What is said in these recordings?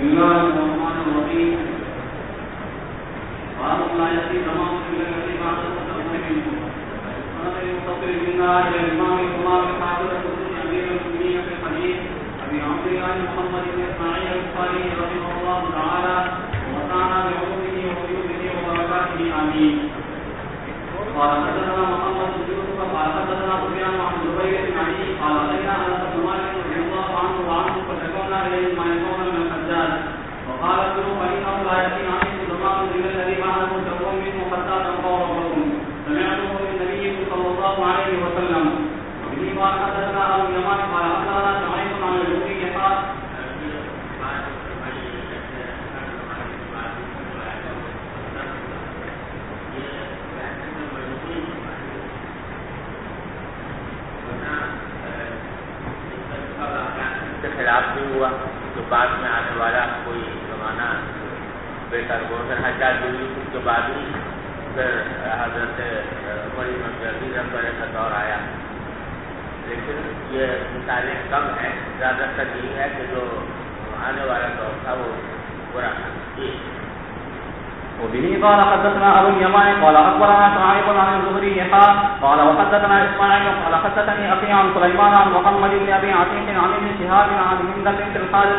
الله الرحمن الرحيم. باب لا يأتي زمان إلا الذي بعده متقدم سند المتصل منا إلى الإمام الإمام حافظ الحسن أمير المؤمنين في الحديث أبي عبد الله محمد بن إسماعيل البخاري رحمه الله تعالى ومتعنا بعلومه وفيوضه وبركاته آمين. قال حدثنا محمد بن يوسف قال حدثنا سفيان عن زبير بن علي قال أتينا أنس بن مالك رضي الله عنه وعنه فشكونا إليه ما يكون من الحجاج وقال ادعوا فإنه لا يأتي عليكم زمان إلا الذي بعده تقوم منه حتى تلقوا ربكم سمعته من النبي صلى الله عليه وسلم. وبه قال حدثنا أبو اليمان قال أخبرنا شعيب عن الزهري قال خلاف بھی ہوا جو بعد میں آنے والا کوئی زمانہ بہتر ہو. پھر حجاج بن یوسف کے بعد ہی پھر حضرت عمر بن عبدالعزیز کا دور آیا. لیکن یہ مثالیں کم ہیں. زیادہ تر یہ ہے کہ جو آنے والا دور تھا وہ برا تھا. وبه قال حدثنا أبو اليمان قال أخبرنا شعيب عن الزهري قال وحدثنا إسماعيل قال حدثني أخي عن سليمان عن محمد بن أبي عتيق عن ابن شهاب عن هند بنت الحارث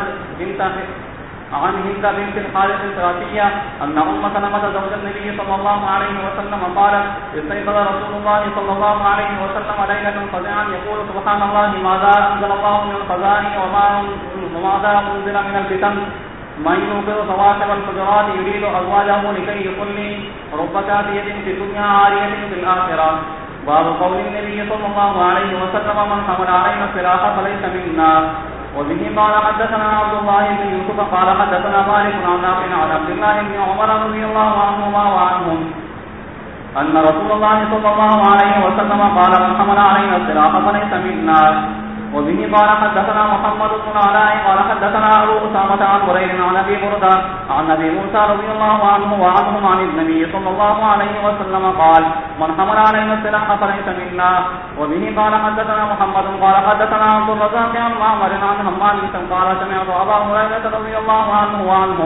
الثلاثية أن أم سلمة زوج النبي صلى الله عليه وسلم قالت استيقظ رسول الله صلى الله عليه وسلم ليلة فزعا يقول سبحان الله ماذا أنزل الله من الخزائن وماذا أنزل من الفتن من يوقظ صواحب الحجرات يريد أزواجه لكي يصلي رب كافية في الدنيا عارية في الآخرة. باب قول النبي صلى الله عليه وسلم من حمل علينا السلاح فليس منا. وبه قال حدثنا عبد الله بن يوسف قال حدثنا مالك عن نافع عن عبد الله بن عمر رضي الله عنهما وعنهم أن رسول الله صلى الله عليه وسلم قال من حمل علينا السلاح فليس منا. وبه قال حدثنا محمد بن العلاء قال حدثنا أبو أسامة عن بريد عن أبي بردة عن أبي موسى رضي الله عنه وعنهم عن النبي صلى الله عليه وسلم قال من حمل علينا السلاح فليس منا. وبه قال حدثنا محمد قال حدثنا عبد الرزاق عن معمر عن همام قال سمعت أبا هريرة رضي الله عنه وعنهم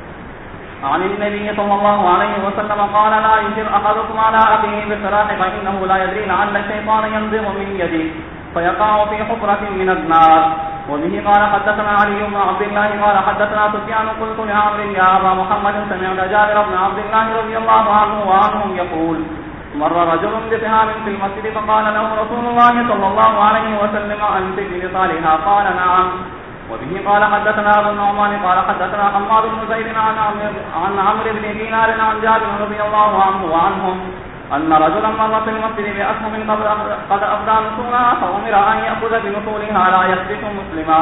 عن النبي صلى الله عليه وسلم قال لا يشر أحدكم على أخيه بالسلاح فإنه لا يدري لعل الشيطان ينزغ من يده فيقع في حفرة من النار. وبه قال حدثنا علي بن عبد الله قال حدثنا سفيان قلت لعمرو يا أبا محمد سمعت جابر بن عبد الله رضي الله عنه وعنهم يقول مر رجل بسهام في المسجد فقال له رسول الله صلى الله عليه وسلم أنت بنصالها قال نعم. وبه قال حدثنا أبو النعمان قال حدثنا حماد بن زيد عن عمرو بن دينار عن جابر رضي الله عنه وعنهم أن رجلا مر في المسجد بأسهم قد أفضى نصولها فأمر أن يأخذ بنصولها لا يسبق مسلما.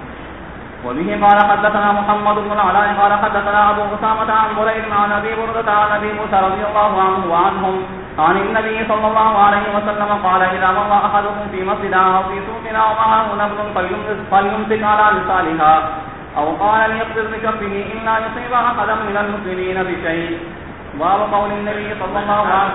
وبه قال حدثنا محمد بن العلاء قال حدثنا أبو أسامة عن بريد عن أبي بردة عن أبي موسى رضي الله عنه وعنهم عن النبي صلى الله عليه وسلم قال إذا مر أحدكم في مسجدنا أو في سوقنا ومعه نبل فليمسك على لسانها أو قال ليقبض بكفه إلا يصيب أحدا من المسلمين بشيء. باب قول النبي صلى الله عليه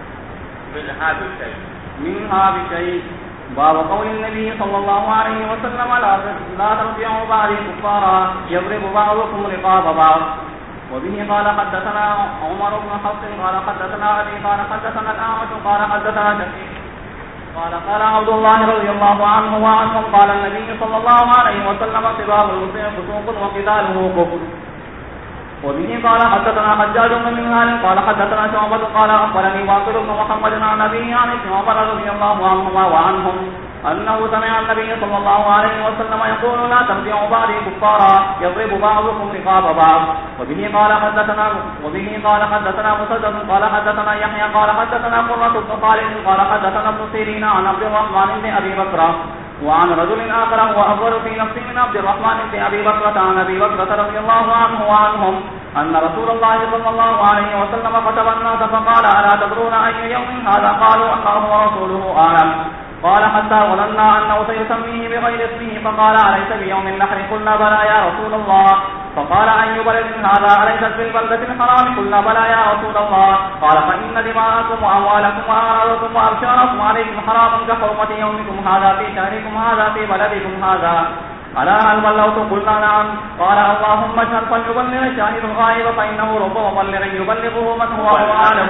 منها بشيء. باب قول النبي صلى الله عليه وسلم لا ترجعوا بعدي كفارا يضرب بعضكم رقاب بعض. وبه قال حدثنا عمر بن حفص قال حدثنا أبي قال حدثنا الأعمش قال حدثنا شقيق قال عبد الله رضي الله عنه وعنهم قال النبي صلى الله عليه وسلم سباب المسلم فسوق وقتاله كفر. وبه قال حدثنا حجاج بن منهال قال حدثنا شعبة قال أخبرني واقد بن محمد عن أبيه عن ابن عمر رضي الله عنهما وعنهم أنه سمع النبي صلى الله عليه وسلم يقول لا ترجعوا بعدي كفارا يضرب بعضكم رقاب بعض. وبه قال حدثنا مسدد قال حدثنا يحيى قال حدثنا قرة بن خالد قال حدثنا ابن سيرين عن عبد الرحمن بن أبي بكر وعن رجل آخر هو أفضل في نفسه من عبد الرحمن بن أبي بكرة عن أبي بكرة رضي الله عنه وعنهم أن رسول الله صلى الله عليه وسلم خطب الناس فقال ألا تدرون أي يوم هذا قالوا الله ورسوله أعلم. قال حتى ظننا أنه سيسميه بغير اسمه فقال أليس بيوم النحر قلنا بلى يا رسول الله. فقال أي بلد هذا أليست بالبلدة الحرام قلنا بلى يا رسول الله. قال فإن دماءكم وأموالكم وأعراضكم وأبشاركم عليكم حرام كحرمة يومكم هذا في شهركم هذا في بلدكم هذا. ألا هل بلغت؟ قلنا نعم. قال اللهم اشهد فليبلغ الشاهد الغائب فإنه رب مبلغ يبلغه من هو أعلم.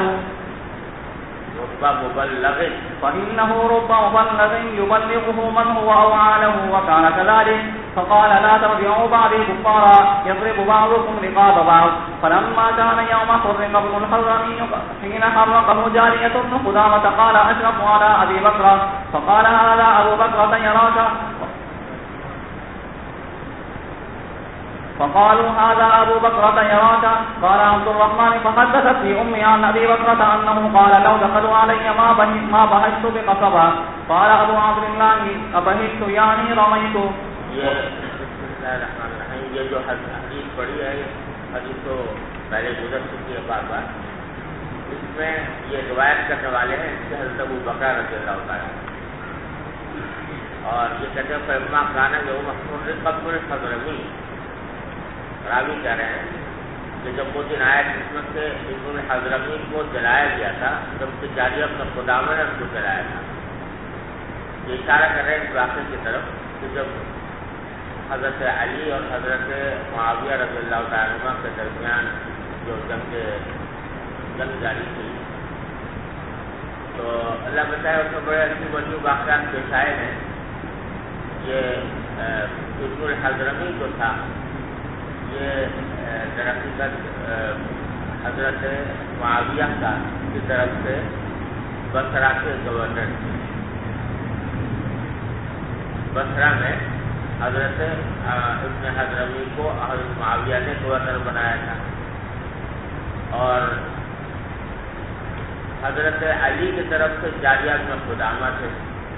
فإنه رب مبلغ يبلغه من هو أعلم. وكان كذلك. فقال لا ترجعوا بعدي كفارا يضرب بعضكم رقاب بعض. فلما كان يوم حرق ابن الحضرمي حين حرقه جارية بن قدامة قال أشرف على أبي بكر فقال هذا أبو بكر يراك. فقالوا هذا أبو بكرة يراك. قال عبد الرحمن فحدثت لي أمي عن أبي بكرة أنه قال لو دخلوا علي ما بهجت بقصبا. قال أبو عبد الله أبهجت يعني رميت. یہ جو حدیث پڑھی ہے حدیث تو پہلے گزر چکی ہے بار بار. اس میں یہ روایت کرنے والے ہیں کہ حضرت ابو بکر رضی اللہ تعالیٰ اور یہ کہتے ہیں فلما گانا جو حضرمی راوی کہہ رہے ہیں کہ جب وہ دن آیا جس میں سے ابن حضرمی کو جلایا گیا تھا جب سے جاری اپنا قدامہ نے اس کو جلایا تھا. یہ اشارہ کر رہے ہیں اس واقعے کی طرف کہ جب حضرت علی اور حضرت معاویہ رضی اللہ تعالیٰ عنہ کے درمیان جو جنگ جاری تھی تو اللہ بچائے اس میں بڑے اچھی بڑی واقعات پیش آئے ہیں. یہ ابن الحضرمی جو تھا یہ درحقیقت حضرت معاویہ کی طرف سے بصرہ کے گورنر تھے. بصرہ میں حضرت ابن حضرمی کو حضرت معاویہ نے گورنر بنایا تھا اور حضرت علی کی طرف سے جاریہ بن قدامہ تھے.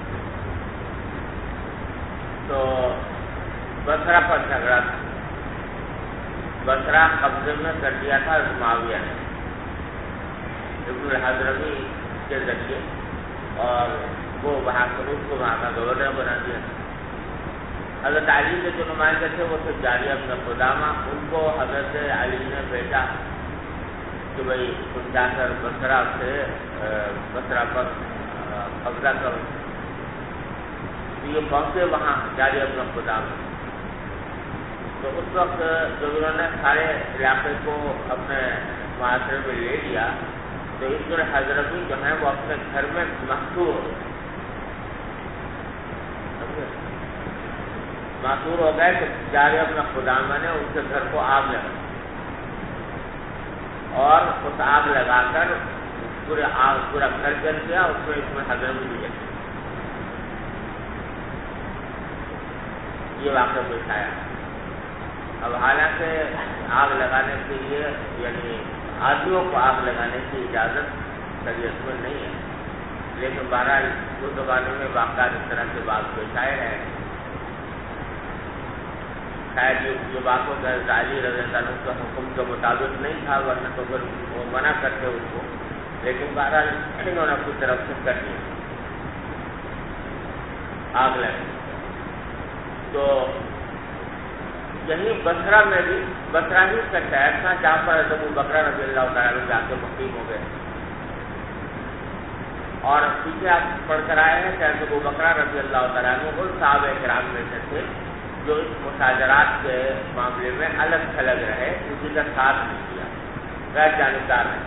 تو بصرہ پر جھگڑا تھا. بصرہ قبضے میں کر دیا تھا معاویہ نے ابن الحضرمی کے ذریعے اور وہ وہاں سے اس کو وہاں کا گورنر بنا دیا. حضرت علی کے جو نمائندے تھے وہ تھے جاریہ بن قدامہ. ان کو حضرت علی نے بھیجا کہ بھائی تم جا کر بصرہ پر قبضہ کرو. یہ پہنچے وہاں جاریہ بن قدامہ. تو اس وقت جب انہوں نے سارے علاقے کو اپنے معاشرے میں لے لیا تو ابن الحضرمی جو ہیں وہ اپنے گھر میں محصور ہو گئے کہ جاریہ بن قدامہ نے ان کے گھر کو آگ لگا اور اس آگ لگا کر پورا گھر جل گیا. اس میں ابن الحضرمی بھی جل گیا. یہ واقعہ پیش آیا. اب حالانکہ آگ لگانے کے لیے یعنی آدمیوں کو آگ لگانے کی اجازت شریعت میں نہیں ہے لیکن بہرحال اس زمانے میں واقعات اس طرح کے بات پیش آئے ہیں. شاید یہ باتوں کا علی رضی اللہ عنہ کے حکم کے مطابق نہیں تھا ورنہ تو پھر وہ منع کرتے اس کو. لیکن بہرحال انہوں نے اپنی طرف سے کر دیا آگ لگے. تو یہی بصرہ میں بھی بصرہ ہی کا شہر تھا جہاں پر حضرت ابو بکر رضی اللہ تعالیٰ جا کے مقیم ہو گئے. اور پیچھے آپ پڑھ کر آئے ہیں کہ حضرت ابو بکر رضی اللہ تعالیٰ ان صحابہ کرام میں سے تھے جو اس مشاجرات کے معاملے میں الگ تھلگ رہے, کسی کا ساتھ نہیں دیا, غیر جانبدار رہے.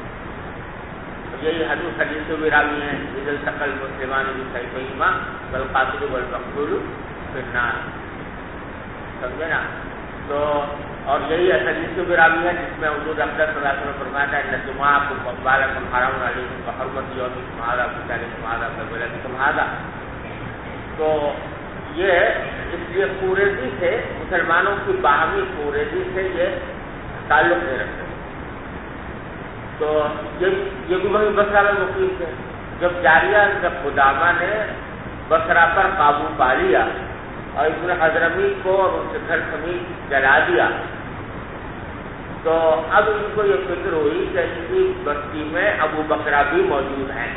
یہی حدیث بھی راوی ہیں عید التقل مسلمان بھی صحیح بالقاتل والمقتول فی النار, سمجھے نا. تو اور یہی حدیث بھی راوی ہے جس میں حضور اقدس صلی اللہ علیہ وسلم فرمایا تھا ان جمعکم واموالکم حرام علیکم بحرمت یومکم ھذا فی شہرکم ھذا فی بلدکم ھذا. تو یہ اس لیے قریظی سے مسلمانوں کی باہمی قریظی سے یہ تعلق نہیں رکھتے. تو یہ بھی وہی بصرہ میں مقیم تھے. جب جاریہ قدامہ نے بصرہ پر قابو پا لیا اور ابن حضرمی کو اور ان کے گھر سمیت جلا دیا تو اب ان کو یہ فکر ہوئی کہ ان کی بستی میں ابو بکرہ بھی موجود ہیں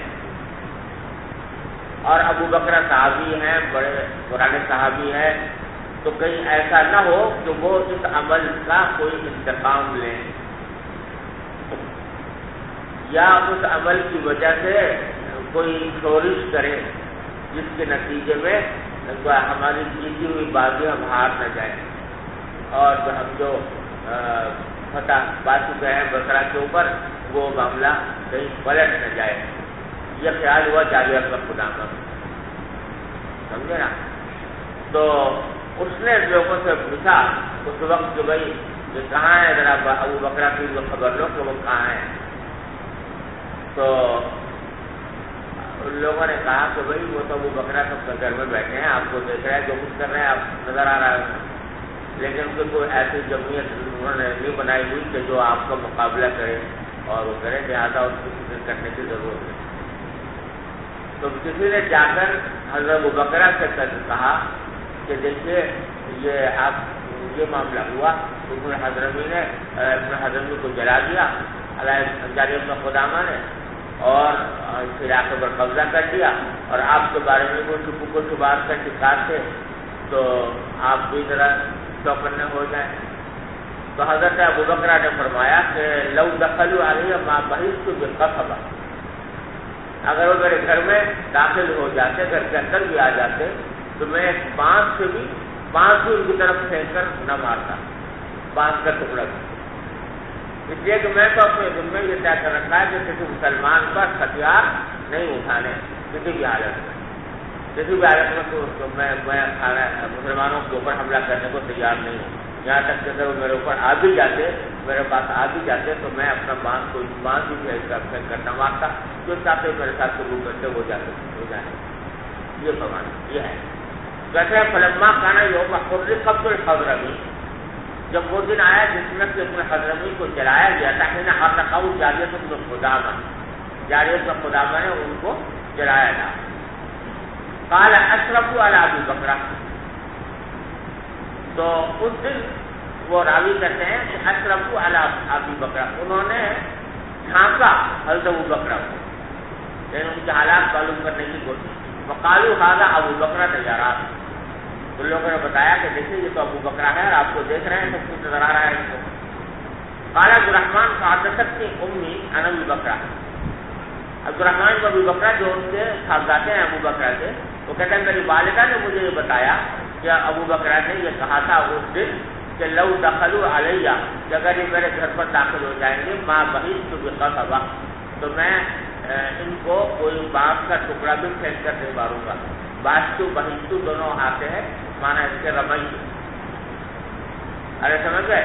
اور ابو بکرہ صحابی ہیں, بڑے پرانے صحابی ہیں, تو کہیں ایسا نہ ہو کہ وہ اس عمل کا کوئی انتقام لیں یا اس عمل کی وجہ سے کوئی شورش کرے جس کے نتیجے میں ہماری جیتی ہوئی بازی ہم ہار نہ جائیں، اور ہم جو فتح پا چکے ہیں بسرا کے اوپر وہ معاملہ کہیں پلٹ نہ جائے. یہ خیال ہوا جاوید کا خدا کا، سمجھے نا. تو اس نے لوگوں سے پوچھا اس وقت کہ بھائی یہ کہاں ہے، ذرا ابو بکر کی جو خبر لو کہ وہ کہاں ہے. تو ان لوگوں نے کہا کہ بھائی وہ تو ابو بکر سب گھر میں بیٹھے ہیں، آپ کو دیکھ رہے ہیں، جو کچھ کر رہے ہیں آپ نظر آ رہا ہے، لیکن ان کو کوئی ایسی جمعیت انہوں نے نہیں بنائی ہوئی کہ جو آپ کا مقابلہ کرے اور وہ کرے، لہٰذا اس کو فکر کرنے کی ضرورت ہے. تو کسی نے جا کر حضرت ابو بکر سے کہا کہ دیکھیے یہ آپ یہ معاملہ ہوا، ابن حضرمی نے ابن حضرمی کو جلا دیا جاریب کا خدامہ نے، اور اس علاقے پر قبضہ کر دیا، اور آپ کے بارے میں کوئی شبہات کا شکار تھے، تو آپ بھی ذرا چوکنے ہو جائیں. تو حضرت ابو بکر نے فرمایا کہ لو دخلوا علیہ ما بحثت بالقصبہ، اگر وہ میرے گھر میں داخل ہو جاتے، گھر کے اندر بھی آ جاتے، تو میں ایک بانس بھی ان کی طرف پھینک کر نہ مارتا، بانس کا ٹکڑا بھی. اس لیے کہ میں تو اپنے ذمے یہ طے کر رکھا ہے کہ کسی مسلمان پر ہتھیار نہیں اٹھانے کسی بھی حالت میں تو میں مسلمانوں کے اوپر حملہ کرنے کو تیار نہیں ہوں. یہاں تک کہ اگر وہ میرے اوپر آ بھی جاتے، میرے پاس آ بھی جاتے، تو میں اپنا بانس بھی پھینک کر نہ مارتا، جو چاہتے میرے ساتھ سلوک کرتے ہو جائے. یہ فرمانا یہ ہے. کہتے ہیں فلما کانا یوم حرق قبض الحضرمی، جب وہ دن آیا جس میں کہ ابن حضرمی کو جلایا گیا تھا، حين حرقه جاریہ بن خدامہ، جاریہ بن خدامہ نے ان کو جلایا تھا. قال اشرفوا على ابی بکر، تو اس دن وہ راوی کہتے ہیں کہ اشرفوا على ابی بکر، انہوں نے ڈھانکا حضرت ابو بکر کو، یعنی ان کے حالات معلوم کرنے کی کوشش. وقالوا هذا ابو بکر تجارات، ان لوگوں نے بتایا کہ دیکھیے یہ تو ابو بکر ہے اور آپ کو دیکھ رہے ہیں، سب کچھ نظر آ رہا ہے ان کو. قال عبد الرحمن فحدثتني امي عن ابي بکر، عبد الرحمن بن ابی بکر جو ان کے صاحبزادے ہیں ابو بکر سے، وہ کہتے ہیں میری والدہ نے مجھے یہ بتایا کہ ابو بکر نے یہ کہا تھا اس دن کہ لو دخلوا علیہ، کہ اگر یہ میرے گھر پر داخل ہو جائیں گے، ما بحثت بقصبہ، تو میں ان کو کوئی بانس کا ٹکڑا بھی پھینک کر نہیں ماروں گا. باشتو بہشتو دونوں آتے ہیں، مانا اس کے رمئی. ارے سمجھ گئے؟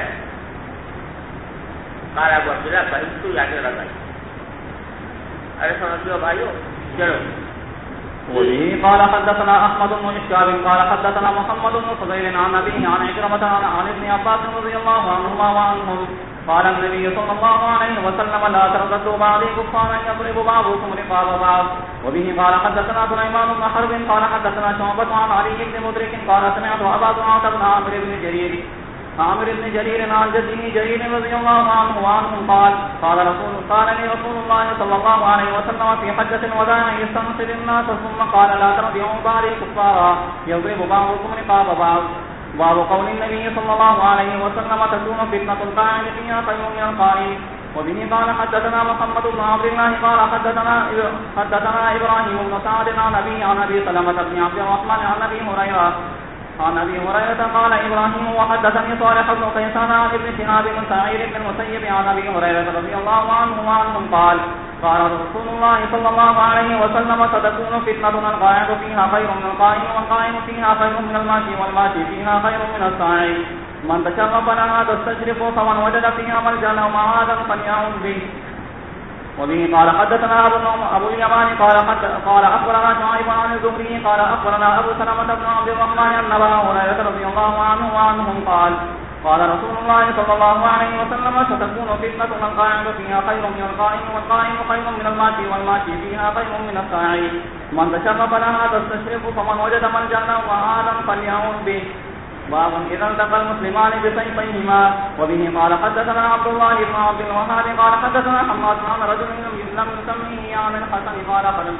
کالا بلا بہشتو یعنی رمئی. ارے سمجھ گئے بھائیو؟ چلو. وبه قال حدثنا احمد بن اشعاب قال حدثنا محمد بن فضيل عن ابيه عن عكرمة عن ابن عباس رضي الله عنهما وعنهم قال النبي صلى الله عليه وسلم لا ترتدوا بعدي كفارا يضرب بعضكم رقاب بعض. وبه قال حدثنا سليمان بن حرب قال حدثنا شعبة عن علي بن مدرك قال سمعت ابا دعاة بن عامر بن جرير عن جده جرير رضي الله عنه وعنهم قال قال لي رسول الله صلى الله عليه وسلم في حجة الوداع يستنصر الناس ثم قال لا ترجعوا بعدي كفارا يضرب بعضكم رقاب بعض. باب قول النبي صلى الله عليه وسلم تكون فتنة القائم فيها خير من القائم. وبه قال حدثنا محمد بن عبد الله قال حدثنا ابراهيم بن سعد عن ابي سلمة بن عبد الرحمن عن ابي هريرة قال ابراهيم وحدثني صالح بن قيسان عن ابن شهاب بن سعيد بن المسيب عن ابي هريرة رضي الله عنه وعنهم قال رسول الله صلى الله عليه وسلم ستكون فتنة القاعد فيها خير من القائم والقائم فيها خير من الماشي والماشي فيها خير من الساعي. من تشرف لها تستشرف فمن وجد فيها ملجأ أو معاذا فليعوذ به. وبه قال حدثنا ابو اليمان قال اخبرنا شعيب عن الزهري قال اخبرنا ابو سلمة بن عبد الرحمن ان ابا هريرة رضي الله عنه وعنهم قال رسول الله صلى الله عليه وسلم ستكون فتنة القاعد فيها خير من القائم والقائم خير من الماشي والماشي فيها خير من الساعي. من تشرف لها تستشرف فمن وجد ملجأ أو معاذا فليعوذ به. باب اذا التقى المسلمان بسيفيهما. وبه قال حدثنا عبد الله بن عبد الوهاب قال حدثنا حماد عن رجل لم يسميه عن الحسن قال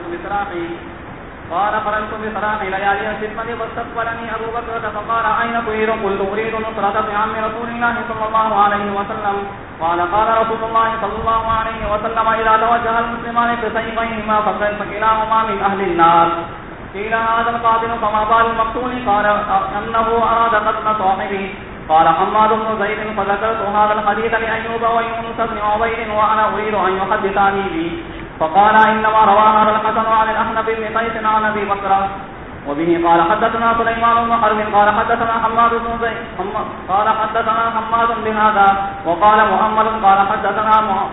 خرجت بصراحي ليالي الفتنة فاستقبلني ابو بكر فقال اين تريد؟ قلت اريد نصرة بعم رسول الله صلى الله عليه وسلم. قال رسول الله صلى الله عليه وسلم اذا توجه المسلمان بسيفيهما فكلاهما من اهل النار. قيل هذا القاتل فما بال المقتول؟ قال أنه أراد قتل صاحبه. قال حماد بن زيد فذكرت هذا الحديث لأيوب ويونس بن عبيد وأنا أريد أن يحدثني به، فقال إنما روى هذا الحسن عن الأحنف بن قيس عن أبي بكر. وبه قال حدثنا سليمان بن حرب قال حدثنا حماد بن زيد قال حدثنا حماد بهذا وقال محمد قال حدثنا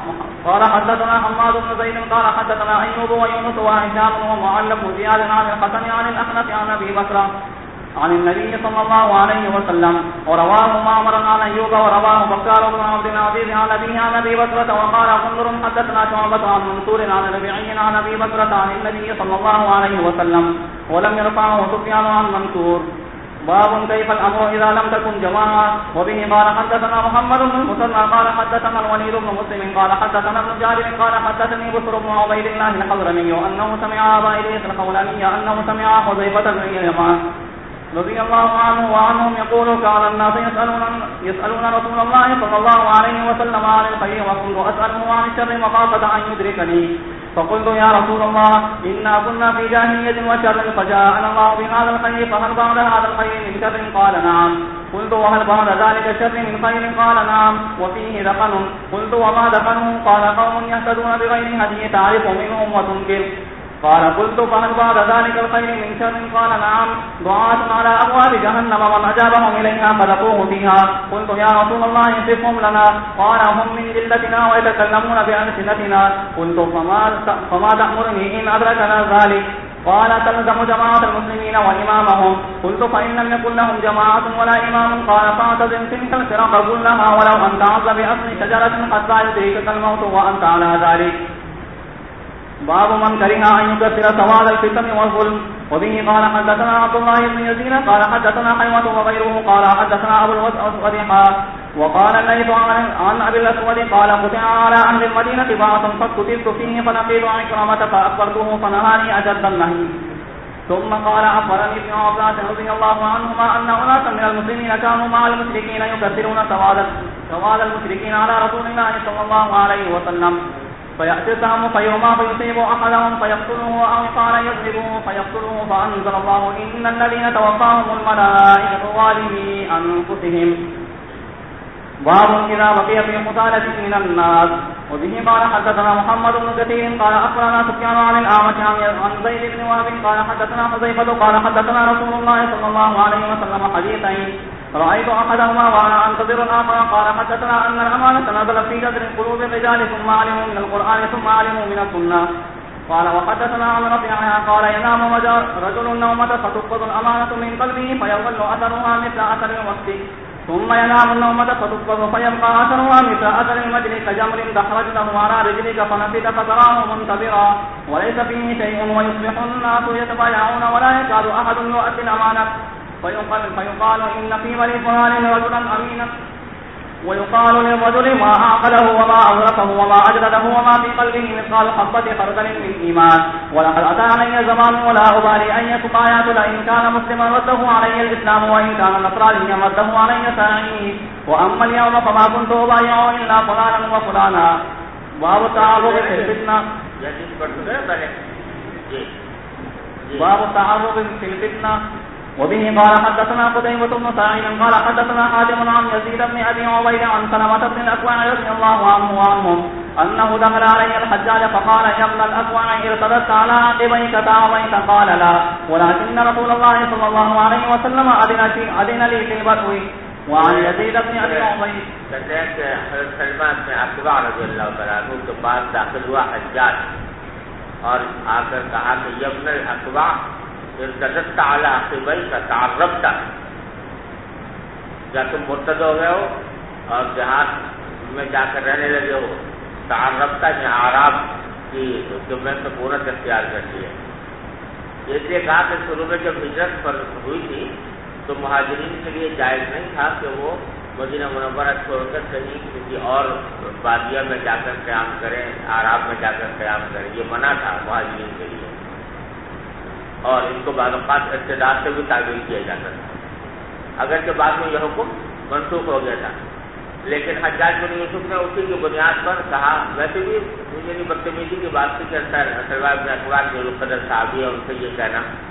حماد بن زيد قال حدثنا أيوب ويونس وهشام ومعلق زياد عن الحسن عن الأحنف عن أبي بكر عن النبي صلى الله عليه وسلم. ورواه معمر عن أيوب ورواه بكار بن عبد العزيز عن أبيه عن أبي بكرة. وقال غندر حدثنا شعبة عن منصور عن ربيعي عن أبي بكرة عن النبي صلى الله عليه وسلم ولم يرفعه سفيان عن منصور. باب كيف الأمر إذا لم تكن جماعة. وبه قال حدثنا محمد بن المثنى قال حدثنا الوليد بن مسلم قال حدثنا ابن جابر قال حدثني بشر بن عبيد الله الحضرمي أنه سمع أبا إدريس الخولاني أنه سمع حذيفة بن اليمان رضي الله عنه وعنهم يقول كان الناس يسألون رسول الله صلى الله عليه وسلم عن الخير وكنت أسأله عن الشر مخافة أن يدركني، فقلت يا رسول الله إنا كنا في جاهلية وشر فجاءنا الله بهذا الخير فهل بعد هذا الخير من شر؟ قال نعم. قلت وهل بعد ذلك الشر من خير؟ قال نعم. وفيه دفن. قلت وما دفنه؟ قال قوم يهتدون بغير هدي تعرف منهم وتنكر. قال قلت فهل بعد ذلك الخير من شر؟ قال نعم. دعاة على أبواب جهنم من أجابهم إليها فذقوه فيها. قلت يا رسول الله صفهم لنا. قال هم من جلدتنا ويتكلمون بألسنتنا. قلت فما تأمرني إن أدركنا ذلك؟ قال تلزم جماعة المسلمين وإمامهم. قلت فإن لم يكن لهم جماعة ولا إمام؟ قال فاعتزم تلك الفرق كلها ولو أن تعظ بأصل شجرة حتى يدركك الموت وأنت على ذلك. باب من كره أن يكثر سواد الفتن والظلم. وبه قال حدثنا عبد الله بن يزيد قال حدثنا حيوة وغيره قال حدثنا أبو الأسود وقال الليث عن أبي الأسود قال قطع على أهل المدينة بعث فاقتلت فيه فلقيت عكرمة فأخبرته فنهاني أجد النهي. ثم قال أخبرني ابن عباس رضي الله عنهما أن أناسا من المسلمين كانوا مع المشركين يكثرون سواد المشركين على رسول الله صلى الله عليه وسلم، فيأتي السهم فيرمى فيصيب أحدهم فيقتله أو قال يضربه فيقتله، فأنزل الله إن الذين توفاهم الملائكة ظالمي أنفسهم. باب إذا بقي في قتالة من الناس. وبه قال حدثنا محمد بن كثير قال أخبرنا سفيان عن الأعمش عن زيد بن وهب قال حدثنا حذيفة قال حدثنا رسول الله صلى الله عليه وسلم حديثين رأيت أحدهما وأنا أنتظر الآخر. قال حدثنا أن الأمانة نزلت في جذر قلوب الرجال ثم علموا من القرآن ثم علموا من السنة. قال وحدثنا عن رفيعها قال ينام رجل النومة فتقبض الأمانة من قلبه فيظل أثرها مثل أثر الوقت، ثم ينام النومة فتقبض فيبقى أثرها مثل أثر المجل كجمر دحرجته على رجلك فنفد فتراه منتظرا وليس فيه شيء، ويصبح الناس يتبايعون ولا يكاد أحد يؤدي الأمانة فيقال إن في بني فلان رجلا أمينا، ويقال للرجل ما عقله وما أدركه وما أجرده وما في قلبه مثقال حبة خردل من إيمان. ولقد أتى علي زمان ولا أبالي أن يتبايعت لئن كان مسلما رده علي الإسلام وإن كان نصرانيا رده علي ساعيه، وأما اليوم فما كنت أبايع إلا فلانا وفلانا. باب التعرض في الفتنة. باب التعرض في الفتنة. وبه قال حدثنا قتيبة بن سعيد قال حدثنا حاتم عن يزيد بن أبي عبيد عن سلمة بن الأكوع رضي الله عنه وعنهم أنه دخل علي الحجاج فقال يا ابن الأكوع ارتدت على عقبيك تعويت؟ قال لا، ولكن رسول الله صلى الله عليه وسلم أذن لي في البدو. وعن يزيد بن أبي عبيد سلمان میں اکبر رضی اللہ تعالیٰ عنہ کے پاس داخل ہوا حجاج اور آ کر کہا کہ یا ابن الاکوع ارتدت على عقبيك تعربت، کیا تم مرتد ہو گئے ہو اور جہاد میں جا کر رہنے لگے ہو؟ تعربت نے آراب کی جملے میں پورت اختیار کر دی ہے. اس لیے کہا کہ شروع میں جب ہجرت پر ہوئی تھی تو مہاجرین کے لیے جائز نہیں تھا کہ وہ مدینہ منورہ چھوڑ کر کہیں کسی اور بادیہ میں جا کر قیام کریں، آراب میں جا کر قیام کریں، یہ منع تھا مہاجرین کے لیے. اور ان کو بعض اوقات ارتداد سے بھی تعبیر کیا جاتا تھا، اگرچہ بعد میں یہ حکم منسوخ ہو گیا تھا. لیکن حجاج بن یوسف نے اسی کی بنیاد پر کہا، ویسے بھی یعنی بدتمیزی کی بات تھی کہ سلمان بن اکوع جو قدر صحابی ہے ان سے یہ کہنا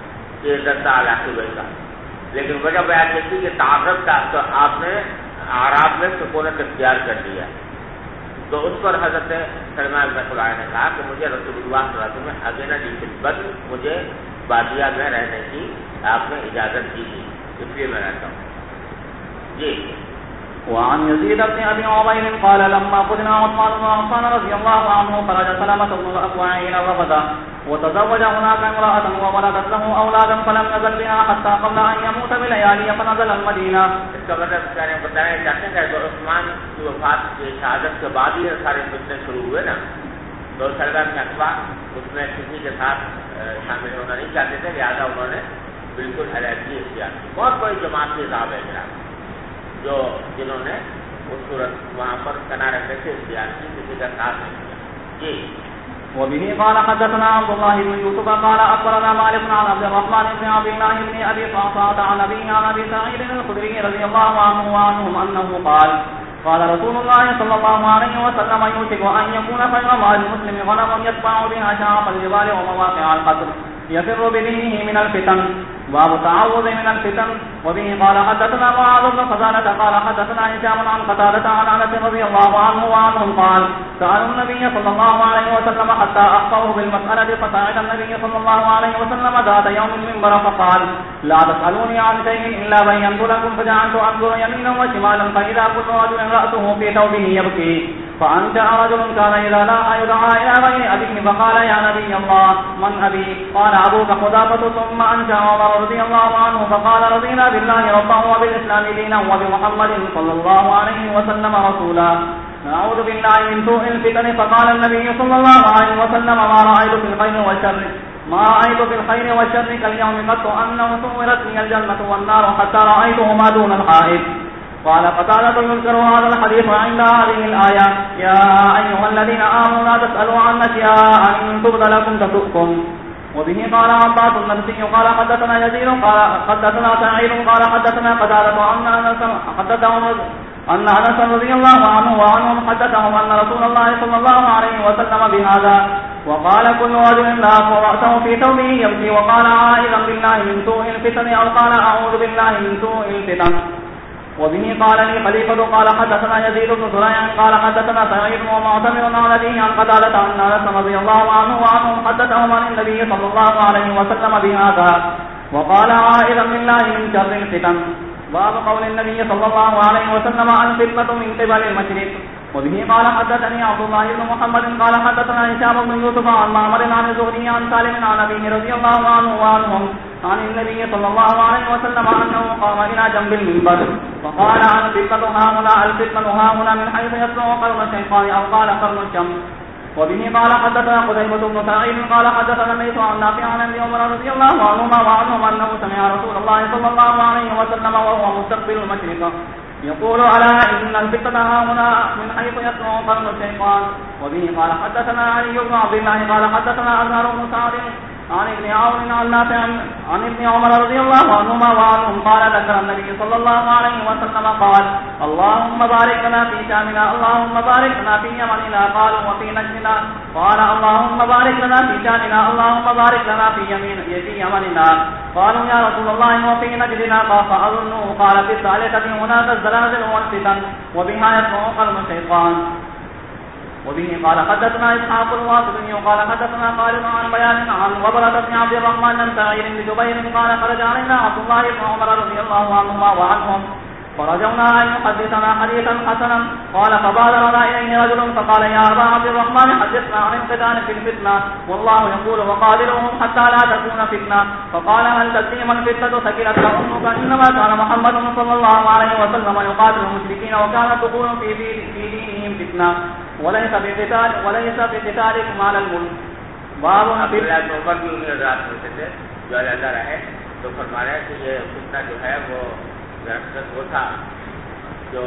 یہ درسہ علاقے کا، لیکن وجہ بیان یہ تھی کہ تعارف کا تو آپ نے اعراب میں سکونت اختیار کر لیا، تو اس پر حضرت سلمان بن خلائے نے کہا کہ مجھے رسول اللہ صلی اللہ علیہ وسلم نے اگینا دی خدمت، مجھے بادیہ میں رہنے کی آپ نے اجازت دی تھی، اس لیے میں رہتا ہوں. جی. وعن يزيد بن ابي عبيد قال لما قدنا عثمان بن عفان رضي الله عنه خرج سلمة بن الاكوع الى الربذة وتزوج هناك امرأة وولدت له اولادا فلم يزل بها حتى قبل ان يموت بليالي فنزل المدينة. اس کا مطلب بتانا چاہتے ہیں کہ عثمان کی وفات کی شہادت کے بعد ہی سارے فتنے شروع ہوئے نا، تو سرگرم میں اخبار اس میں کسی کے ساتھ شامل ہونا نہیں چاہتے تھے، لہٰذا انہوں نے بالکل علیحدگی اختیار کی. بہت بڑی جماعت کے حساب ہے جناب جو جنہوں نے اس صورت وہاں پر کنارے سے اختیار کی، کسی کا ساتھ نہیں کیا. جی. وبه قال حدثنا عبد الله بن يوسف قال اخبرنا مالك عن عبد الرحمن بن عبد الله بن ابي صعصعة عن ابي سعيد الخدري رضي الله عنه وعنهم انه قال رسول الله صلى الله عليه وسلم يوشك ان يكون خير مال المسلم غنم يتبع بها شعاب الجبال ومواقع القتل يفر بدينه من الفتن. باب التعوذ من الفتن. وبه قال حدثنا معاذ بن فضالة قال حدثنا هشام عن قتادة عن انس رضي الله عنه وعنهم قال سألوا النبي صلى الله عليه وسلم حتى اخبروه بالمسألة فصعد النبي صلى الله عليه وسلم ذات يوم المنبر فقال لا تسألوني عن شيء إلا بينت لكم فجعلت أنظر يمينا وشمالا فإذا كل رجل رأسه في ثوبه يبكي فأنشأ رجل كان إذا لا يدعى إلى غير أبيه فقال يا نبي الله من أبي؟ قال أبوك حذافة. ثم أنشأ عمر رضي الله عنه فقال رضينا بالله ربا وبالإسلام دينا وبمحمد صلى الله عليه وسلم رسولا نعوذ بالله من سوء الفتن. فقال النبي صلى الله عليه وسلم ما رأيت في الخير والشر كاليوم قط أنه صورت لي الجنة والنار حتى رأيتهما دون الحائط. قال قتادة يذكر هذا الحديث عند هذه الآية يا أيها الذين آمنوا لا تسألوا عن أشياء إن تبد لكم تسؤكم. وبه قال عباس النبسي قال حدثنا يزيد قال حدثنا سعيد قال حدثنا قتادة أن أنس رضي الله عنه وعنهم حدثهم أن رسول الله صلى الله عليه وسلم بهذا وقال كل رجل لا رأسه في ثوبه يبكي وقال عائذا بالله من سوء الفتن أو قال أعوذ بالله من سوء الفتن. وبه قال لي خليفة قال حدثنا يزيد بن زريع قال حدثنا سعيد ومعتمر عن أبيه عن قتادة أن أنس رضي الله عنه وعنهم حدثهم عن النبي صلى الله عليه وسلم بهذا وقال عائذا بالله من شر الفتن. باب قول النبي صلى الله عليه وسلم عن فتنة من قبل المشرق. وبه قال حدثني عبد الله بن محمد قال حدثنا هشام بن يوسف عن معمر عن الزهري عن سالم عن أبيه رضي الله عنه وعنهم عن النبي صلى الله عليه وسلم أنه قام إلى جنب المنبر وقال عن الفتنة هاهنا من حيث يطلع قرن الشيطان أو قال قرن الشمس. وبه قال حدثنا قتيبة بن سعيد قال حدثنا الليث عن نافع عن ابن عمر رضي الله عنهما وعنهم أنه سمع رسول الله صلى الله عليه وسلم وهو مستقبل المشرق يقول ألا إن الفتنة هاهنا من حيث يطلع قرن الشيطان. وبه قال حدثنا علي بن عبد الله قال حدثنا أزهر بن سعد عن ابن عون عن نافع عن ابن عمر رضي الله عنهما وعنهم قال ذكر النبي صلى الله عليه وسلم قال اللهم بارك لنا في شامنا اللهم بارك لنا في يمننا قالوا وفي نجدنا قال اللهم بارك لنا في شامنا اللهم بارك لنا في يمننا قالوا يا رسول الله وفي نجدنا فأظنه قال في الثالثة هناك الزلازل والفتن وبها يطلع قرن الشيطان. وبه قال حدثنا إسحاق الواسطي قال حدثنا خالد عن بيان عن وبرة بن عبد الرحمن بن سعيد بن جبير قال خرج علينا عبد الله بن عمر رضي الله عنهما وعنهم فرجونا أن يحدثنا حديثا حسنا قال فبادرنا إليه رجل فقال يا أبا عبد الرحمن حدثنا عن الفتن في الفتنة والله يقول وقادرهم حتى لا تكون فتنة. فقال هل تدري ما الفتنة ثقلت أمك إنما كان محمد صلى الله عليه وسلم يقاتل المشركين وكان دخول في دينهم فتنة وليس بقتالكم على الملك. باب عبد الله بن عمر کی رات ہوتے تھے جو علیحدہ رہے تو فرما رہے کہ یہ فتنہ جو ہے وہ درخت وہ تھا جو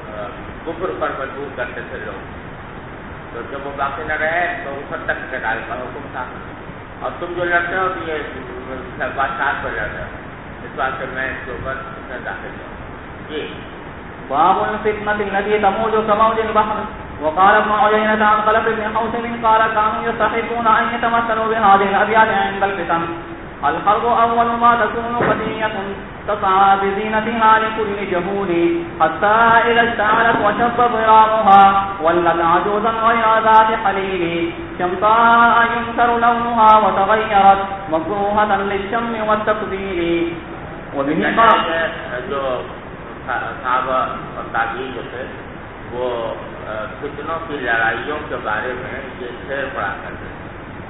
کفر پر مجبور کرتے تھے لوگ، تو جب وہ باقی نہ رہے تو اوپر تک قتال کا حکم تھا اور تم جو لڑتے ہو تو یہ بادشاہ پر لڑ رہے ہو، اس بات سے میں اس کے اوپر داخل ہوں. جی. باب الفتنة التي تموج كموج البحر. وقال ابن عيينة عن خلف بن حوشب قال كانوا يستحبون أن يتمثلوا بهذه الأبيات عند الفتن. الحرب أول ما تكون قضية تسعى بزينتها لكل جهول حتى إذا اشتعلت وشب ضرامها ولت عجوزا غير ذات حليل شمطاء ينكر لونها وتغيرت مكروهة للشم والتقبيل. وبه قال جو صحابہ اور تابعین جو تھے وہ فتنوں کی لڑائیوں کے بارے میں یہ شعر پڑھا کرتے تھے.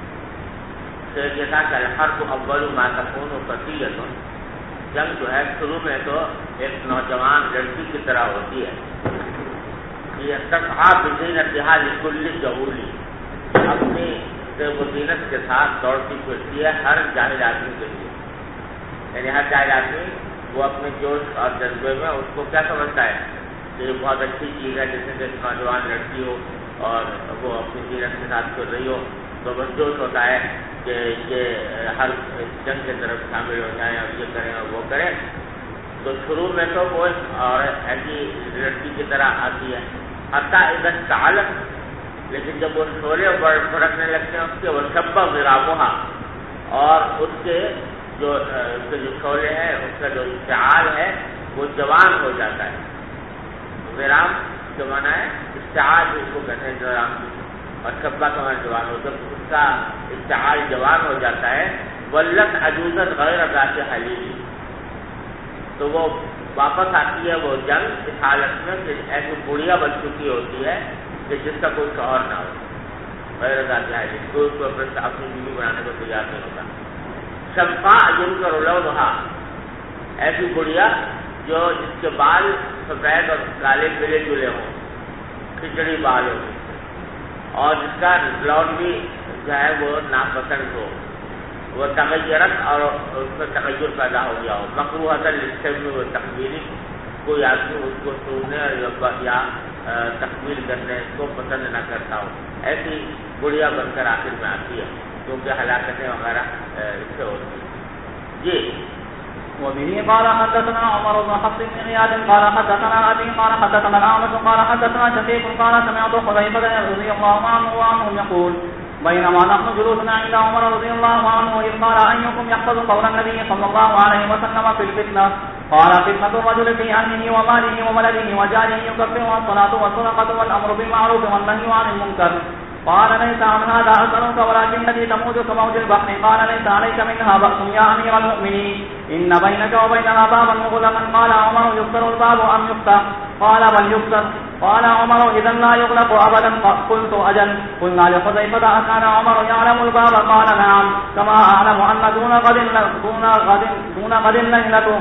شعر یہ تھا کہ الحرب اول ما تکون قضیۃ، جنگ جو ہے شروع میں تو ایک نوجوان لڑکی کی طرح ہوتی ہے. یہ تسعی بزینتہا لکل جہول، اپنی زینت کے ساتھ دوڑتی پھرتی ہے ہر جاہل آدمی کے لیے. یعنی ہر جاہل آدمی وہ اپنے جوش اور جذبے میں اس کو کیا سمجھتا ہے کہ یہ بہت اچھی چیز ہے، جیسے کہ نوجوان لڑکی ہو اور وہ اپنی زینت کے ساتھ پھر رہی ہو تو بس جوش ہوتا ہے کہ یہ ہر جنگ کی طرف شامل ہو جائیں اور یہ کریں اور وہ کریں. تو شروع میں تو وہ اور ایسی لڑکی کی طرح آتی ہے حتیٰ اذا اشتعلت، لیکن جب وہ شعلے بھڑکنے لگتے ہیں اس کے وہ شب ضرامها، اور اس کے جو شعلے ہیں اس کا جو اشتعال ہے وہ جوان ہو جاتا ہے. ضرام جو مانا ہے اشتعال اس کو کہتے ہیں ضرام، اور شبہ کا مانا جوان ہو. جب اس کا اشتعال جوان ہو جاتا ہے ولت عجوزا غیر ذات حلیل، تو وہ واپس آتی ہے وہ جنگ اس حالت میں کہ ایسی بڑھیا بن چکی ہوتی ہے کہ جس کا کوئی شوہر نہ ہو، غیر ذات حلیل، کوئی اس کو اپنی بیوی بنانے کو تیار نہیں ہوتا. شمطاء ينكر لونها، ایسی بڑھیا جو جس کے بال سفید اور کالے ملے جلے ہوں، کھچڑی بال ہو، اور جس کا لون بھی جو ہے وہ ناپسند ہو، وہ تغیرت اور اس میں تغیر پیدا ہو گیا ہو. مکروہۃ للشم والتقبیل، کوئی آدمی اس کو چھونے یا تقبیل کرنے کو پسند نہ کرتا ہو، ایسی بڑھیا بن کر آخر میں آتی ہے کیونکہ ہلاکتیں وغیرہ اس سے ہوتی ہیں. جی. وبه قال حدثنا عمر بن حفص بن غياث قال حدثنا أبي قال حدثنا الأعمش قال حدثنا شقيق قال سمعت حذيفة رضي الله عنه يقول بينما نحن جلوس عند عمر رضي الله عنه إذ قال أيكم يحفظ قول النبي صلى الله عليه وسلم في الفتنة قال فتنة الرجل في أهله وماله وولده وجاره يكفرها الصلاة والصدقة والأمر بالمعروف والنهي عن المنكر. قال ليس عن هذا أسألك ولكن الذي تموت كموج البحر. قال ليس عليك منها بأس يا أمير المؤمنين إن بينك وبينها بابا مغلقا. قال عمر يكسر الباب أم يفتح؟ قال بل يكسر. قال عمر إذا لا يغلق أبدا. قلت أجل. قلنا لحذيفة أكان عمر يعلم الباب؟ قال نعم كما أعلم أن دون غد ليلة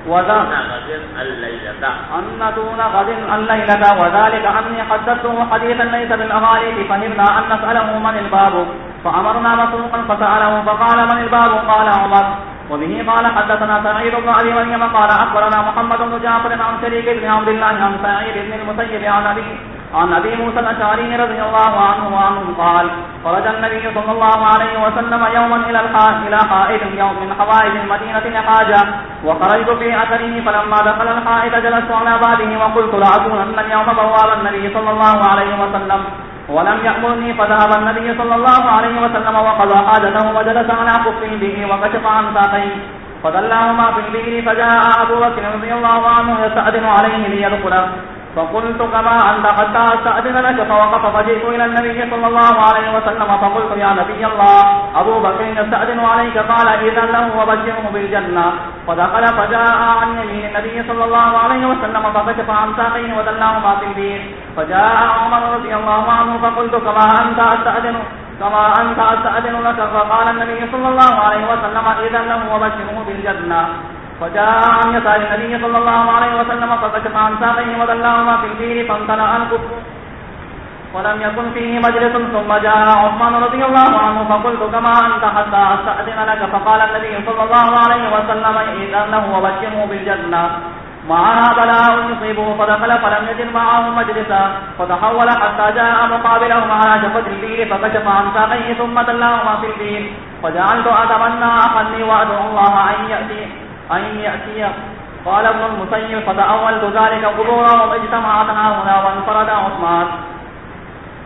أن دون غد الليلة وذلك أني حدثته حديثا ليس بالأغاليط فهمنا أن نسأله من الباب فأمرنا مسروقا فسأله فقال من الباب؟ قال عمر. وبه قال حدثنا سعيد بن أبي مريم قال أخبرنا محمد بن جعفر عن شريك بن عبد الله عن سعيد بن المسيب عن أبي موسى الأشعري رضي الله عنه قال خرج النبي صلى الله عليه وسلم يوما إلى حائط يوم من حوائج المدينة لحاجة وخرجت في أثره فلما دخل الحائط جلست على بابه وقلت لأكونن اليوم بواب النبي صلى الله عليه وسلم ولم يأمرني. فذهب النبي صلى الله عليه وسلم وقضى حاجته وجلس على خفه به وكشف عن ساقيه فدلاهما في البئر فجاء أبو بكر رضي الله عنه يستأذن عليه ليدخل فقلت كما أنت حتى أستأذن لك. فوقف فجئت إلى النبي صلى الله عليه وسلم فقلت يا نبي الله أبو بكر يستأذن عليك. قال إذن له وبشره بالجنة. فدخل فجاء عن يمين النبي صلى الله عليه وسلم فكشف عن ساقيه ودلاهما في البئر فجاء عمر رضي الله عنه فقلت كما أنت أستأذن لك. فقال النبي صلى الله عليه وسلم إذن له وبشره بالجنة. فجاء عن يسار النبي صلى الله عليه وسلم فكشف عن ساقيه ودلاهما في البئر فامتلأ الكف ولم يكن فيه مجلس. ثم جاء عثمان رضي الله عنه فقلت كما أنت حتى أستأذن لك. فقال النبي صلى الله عليه وسلم إذن له وبشره بالجنة. معها بلاء يصيبه فدخل فلم يجد معه مجلسا فتحول حتى جاء مقابلهم على جفة البئر فكشف عن ساقيه ثم دلاهما في البئر. فجعلت أتمنى أخذني وأدعو الله أن يأتي. قال ابن المسيب فتأولت ذلك قبورا واجتمعتنا هنا وانفرد عثمان.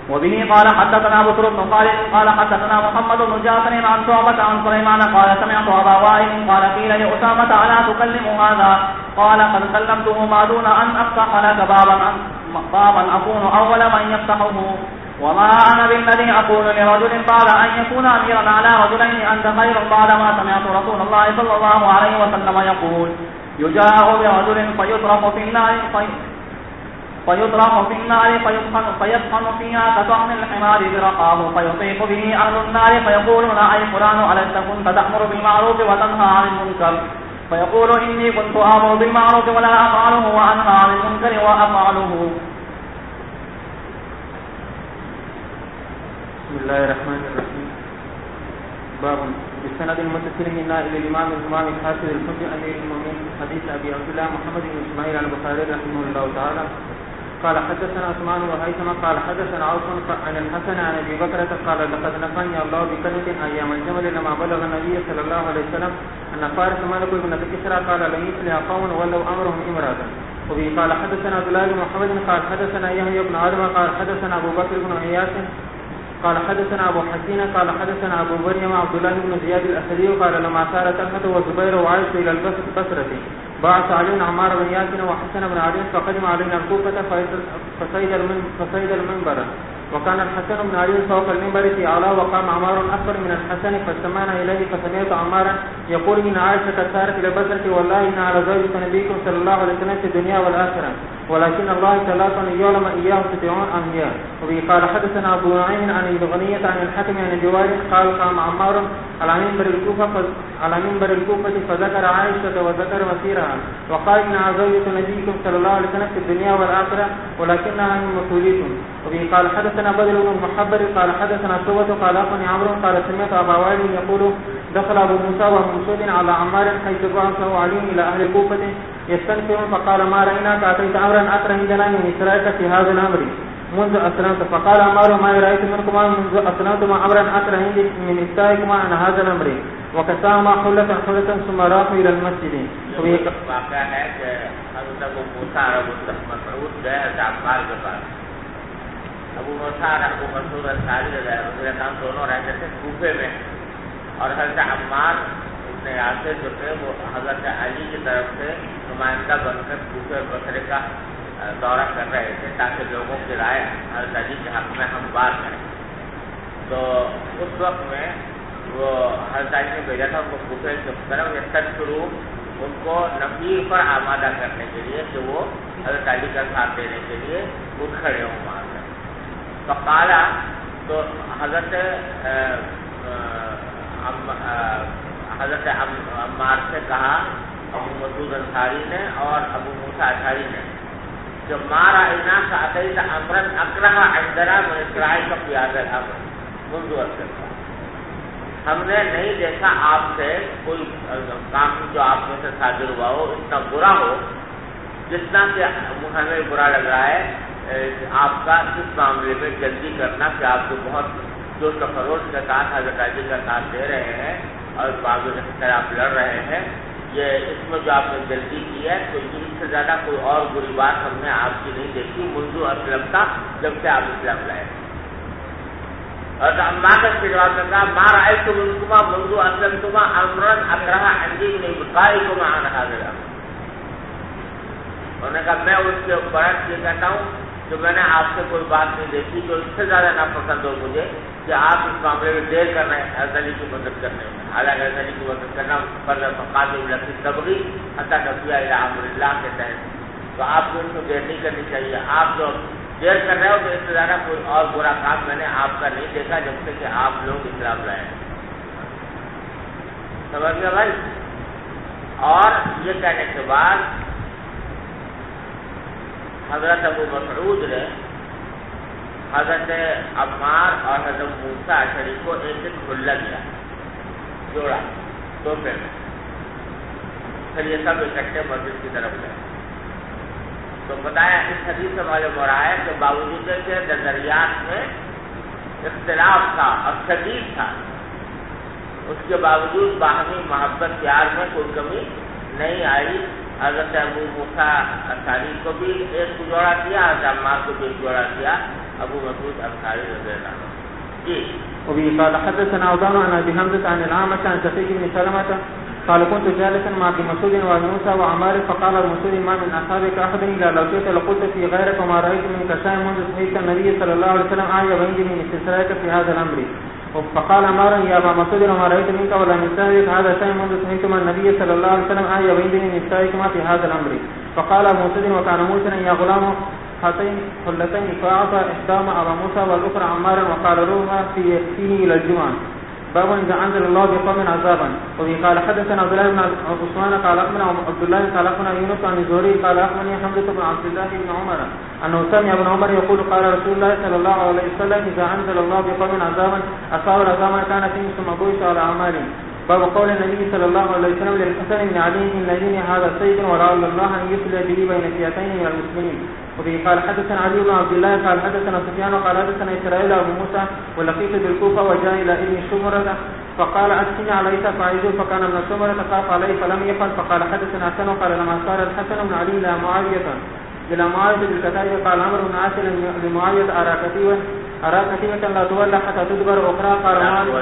وبه قال حدثنا بكر بن خالد قال حدثنا محمد بن جعفر عن شعبة عن سليمان قال سمعت أبا وائل قال قيل لأسامة ألا تكلم هذا قال قد كلمته ما دون أن أفتح لك بابا أكون أول من يفتحه وما أنا بالذي أقول لرجل بعد أن يكون أميرا على رجلين أنت خير بعدما سمعت رسول الله صلى الله عليه وسلم يقول يجاء برجل فيطرح في النار فيطحن فيها كطحن الحمار برقاه فيطيح به أهل النار فيقولون أي فلان ألست كنت تأمر بالمعروف وتنهى عن المنكر فيقول إني كنت آمر بالمعروف ولا أفعله وأنهى عن المنكر وأفعله. بسم الله الرحمن الرحيم. باب بالسند المتصل منا إلى الإمام الحافظ الحجة أمير المؤمنين حديث أبي عبد الله محمد بن إسماعيل البخاري رحمه الله تعالى قال حدثنا عثمان وهيثم قال حدثنا عوف عن الحسن عن ابي بكرة قال لقد نفعني الله بكلمة ايام الجمل لما بلغ النبي صلى الله عليه وسلم ان فارس مالك بن كسرى قال لم يفلح قوم ولوا امرهم امراتا. وبه قال حدثنا عبد الله بن محمد قال حدثنا يحيى بن آدم قال حدثنا ابو بكر بن عياش قال حدثنا ابو حسين قال حدثنا ابو مريم عبد الله بن زياد الاسدي قال لما سار طلحة وزبير وعائشة الى البصرة بعث علي عمار بن ياسر وحسن بن علي فقدم علينا الكوفة فصيد المنبر وكان الحسن بن علي فوق المنبر في اعلى وقام عمار اكبر من الحسن فاستمعنا اليه فسمعت عمارا يقول ان عائشة قد سارت الى البصرة والله ان على زوجة نبيكم صلى الله عليه وسلم في الدنيا والاخرة ولكن الله تعالى يعلم اياه تطيعون ام هي. وبه قال حدثنا ابو نعيم عن الغنية عن الحكم عن الجواري قال قام عمار على منبر الكوفة فذكر عائشة وذكر مسيرها وقال انها زوجة نبيكم صلى الله عليه وسلم في الدنيا والاخرة ولكنها من مسؤوليكم. وبه قال حدثنا بدر بن المحبر قال حدثنا شعبة قال اخبرني عمرو قال سمعت ابا وائل يقول دخل ابو موسى وهو مسود على عمار حيث بعثه علي الى اهل الكوفة يستنكر فقال ما رايناك اتيت امرا اكره عندنا من اسرائيل في هذا الامر منذ اسلمت. فقال عمار ما رايت منكما منذ اسلمتما امرا اكره عندي من اسرائيلكما عن هذا الامر وكساهما حلة ثم راحوا الى المسجد. واقعہ ہے کہ حضرت ابو موسیٰ اور ابو مسعود گئے حضرت عمار کے پاس. ابو موسیٰ اور ابو مسعود انصاری رضی اللہ عنہ دونوں رہتے تھے کوفے میں اور حضرت عمار ابن یاسر جو تھے وہ حضرت علی کی طرف سے نمائندہ بن کر کوفے بصرے کا دورہ کر رہے تھے تاکہ لوگوں کی رائے حضرت علی کے حق میں ہم بات کریں. تو اس وقت میں وہ حضرت علی نے بھیجا تھا ان کو کوفے کی طرف شروع ان کو نفیر پر آمادہ کرنے کے لیے کہ وہ حضرت علی کا ساتھ دینے کے لیے اٹھ کھڑے ہوں وہاں سے. فقالا تو حضرت عمار سے کہا ابو مسعود انصاری نے اور ابو موسیٰ اشعری نے جو مارا اینا کا عطیت امرن اکرہ عندنا من اسرائیل کا پیاز الامر منذ اسلم. ہم نے نہیں دیکھا آپ سے کوئی کام جو آپ میں سے صادر ہوا ہو اتنا برا ہو جتنا کہ ہمیں برا لگ رہا ہے آپ کا اس معاملے میں جلدی کرنا کہ آپ کو بہت جوش و خروش کے ساتھ حضرت علی کا ساتھ دے رہے ہیں اور بازو کے خلاف آپ لڑ رہے ہیں. یہ اس میں جو آپ نے جلدی کی ہے تو اس سے زیادہ کوئی اور بری بات ہم نے آپ کی نہیں دیکھی منذ اسلم کا جب سے آپ اسلام لائے. اور عمار کا جواب میں کہا ما رأیتم منکما منذ اسلمتما امرا اکرہ عندی من ابقائکما عن هذا الامر. انہوں نے کہا میں اس کے برعکس یہ کہتا ہوں جو میں نے آپ سے کوئی بات نہیں دیکھی جو اس سے زیادہ ناپسند ہو مجھے کہ آپ اس معاملے میں دیر کر رہے ہیں حضرت علی کی مدد کرنے میں. حالانکہ حضرت علی کی مدد کرنا فرض فقاتل التی تبغی حتی تفیہ الی امر اللہ کے تحت. تو آپ کو ان کو دیر نہیں کرنی چاہیے. آپ جو دیر کر رہے ہو تو اس سے زیادہ کوئی اور برا کام میں نے آپ کا نہیں دیکھا جب سے کہ آپ لوگ اسلام لائے. سمجھ گیا بھائی. اور یہ کہنے کے بعد حضرت ابو مسعود نے حضرت عمار اور حضرت موسیٰ اشعری کو ایک کھلا دیا جوڑا تحفے میں. پھر یہ سب اکٹھے مسجد کی طرف گئے. تو بتایا اس حدیث سے معلوم ہو رہا ہے کہ باوجود کے نظریات میں اختلاف تھا اور شدید تھا اس کے باوجود باہمی محبت پیار میں کوئی کمی نہیں آئی. حضرت ابو موسیٰ اشعری کو بھی ایک جوڑا کیا حضرت عمار کو بھی ایک جوڑا کیا ابو مسعود انصاری رضی اللہ عنہ. جی وبه قال حدثنا عبدان عن ابي حمزه عن الأعمش عن شقيق بن سلمة قال كنت جالسا مع ابن مسعود وموسى وعمار فقال ابن مسعود ما من اصحابك احد الا لو شئت لقلت في غيرك وما رايت منك شيئا منذ سمعت النبي صلى الله عليه وسلم اعيا عندي من استسراك في هذا الامر. فقال عمار يا ابا مسعود وما رايت منك ولا من سهلك هذا شيء منذ سمعت من النبي صلى الله عليه وسلم اعيا عندي من استسراكما في هذا الامر. فقال ابو مسعود وكان موسى يا غلام هاتين حلتين فاعطى احداهما ابا موسى والاخرى عمارا وقال روها فيه الى الجمعه. باب اذا انزل الله بقوم عذابا. وبه قال حدثنا عبد الله بن عثمان قال اخبرنا عبد الله قال اخبرنا يونس عن الزهري قال اخبرني حمزه بن عبد الله بن عمر انه سمع ابن عمر يقول قال رسول الله صلى الله عليه وسلم اذا انزل الله بقوم عذابا اصاب العذاب كان فيه ثم بعث على اعمالهم. باب قول النبي صلى الله عليه وسلم للحسن بن علي ان دين هذا سيد ولعل الله ان يصلح به بين فئتين من المسلمين. وبه قال حدثنا علي بن عبد الله قال حدثنا سفيان قال حدثنا اسرائيل ابو موسى ولقيت بالكوفه وجاء الى ابن شمره فقال اتني عليك فاعيذه فكان ابن شمره خاف عليه فلم يفعل. فقال حدثنا حسن قال لما صار الحسن بن علي الى معاويه بالكتائب قال عمرو بن عاص لمعاويه ارى كتيبه لا تولى حتى تدبر اخرى قال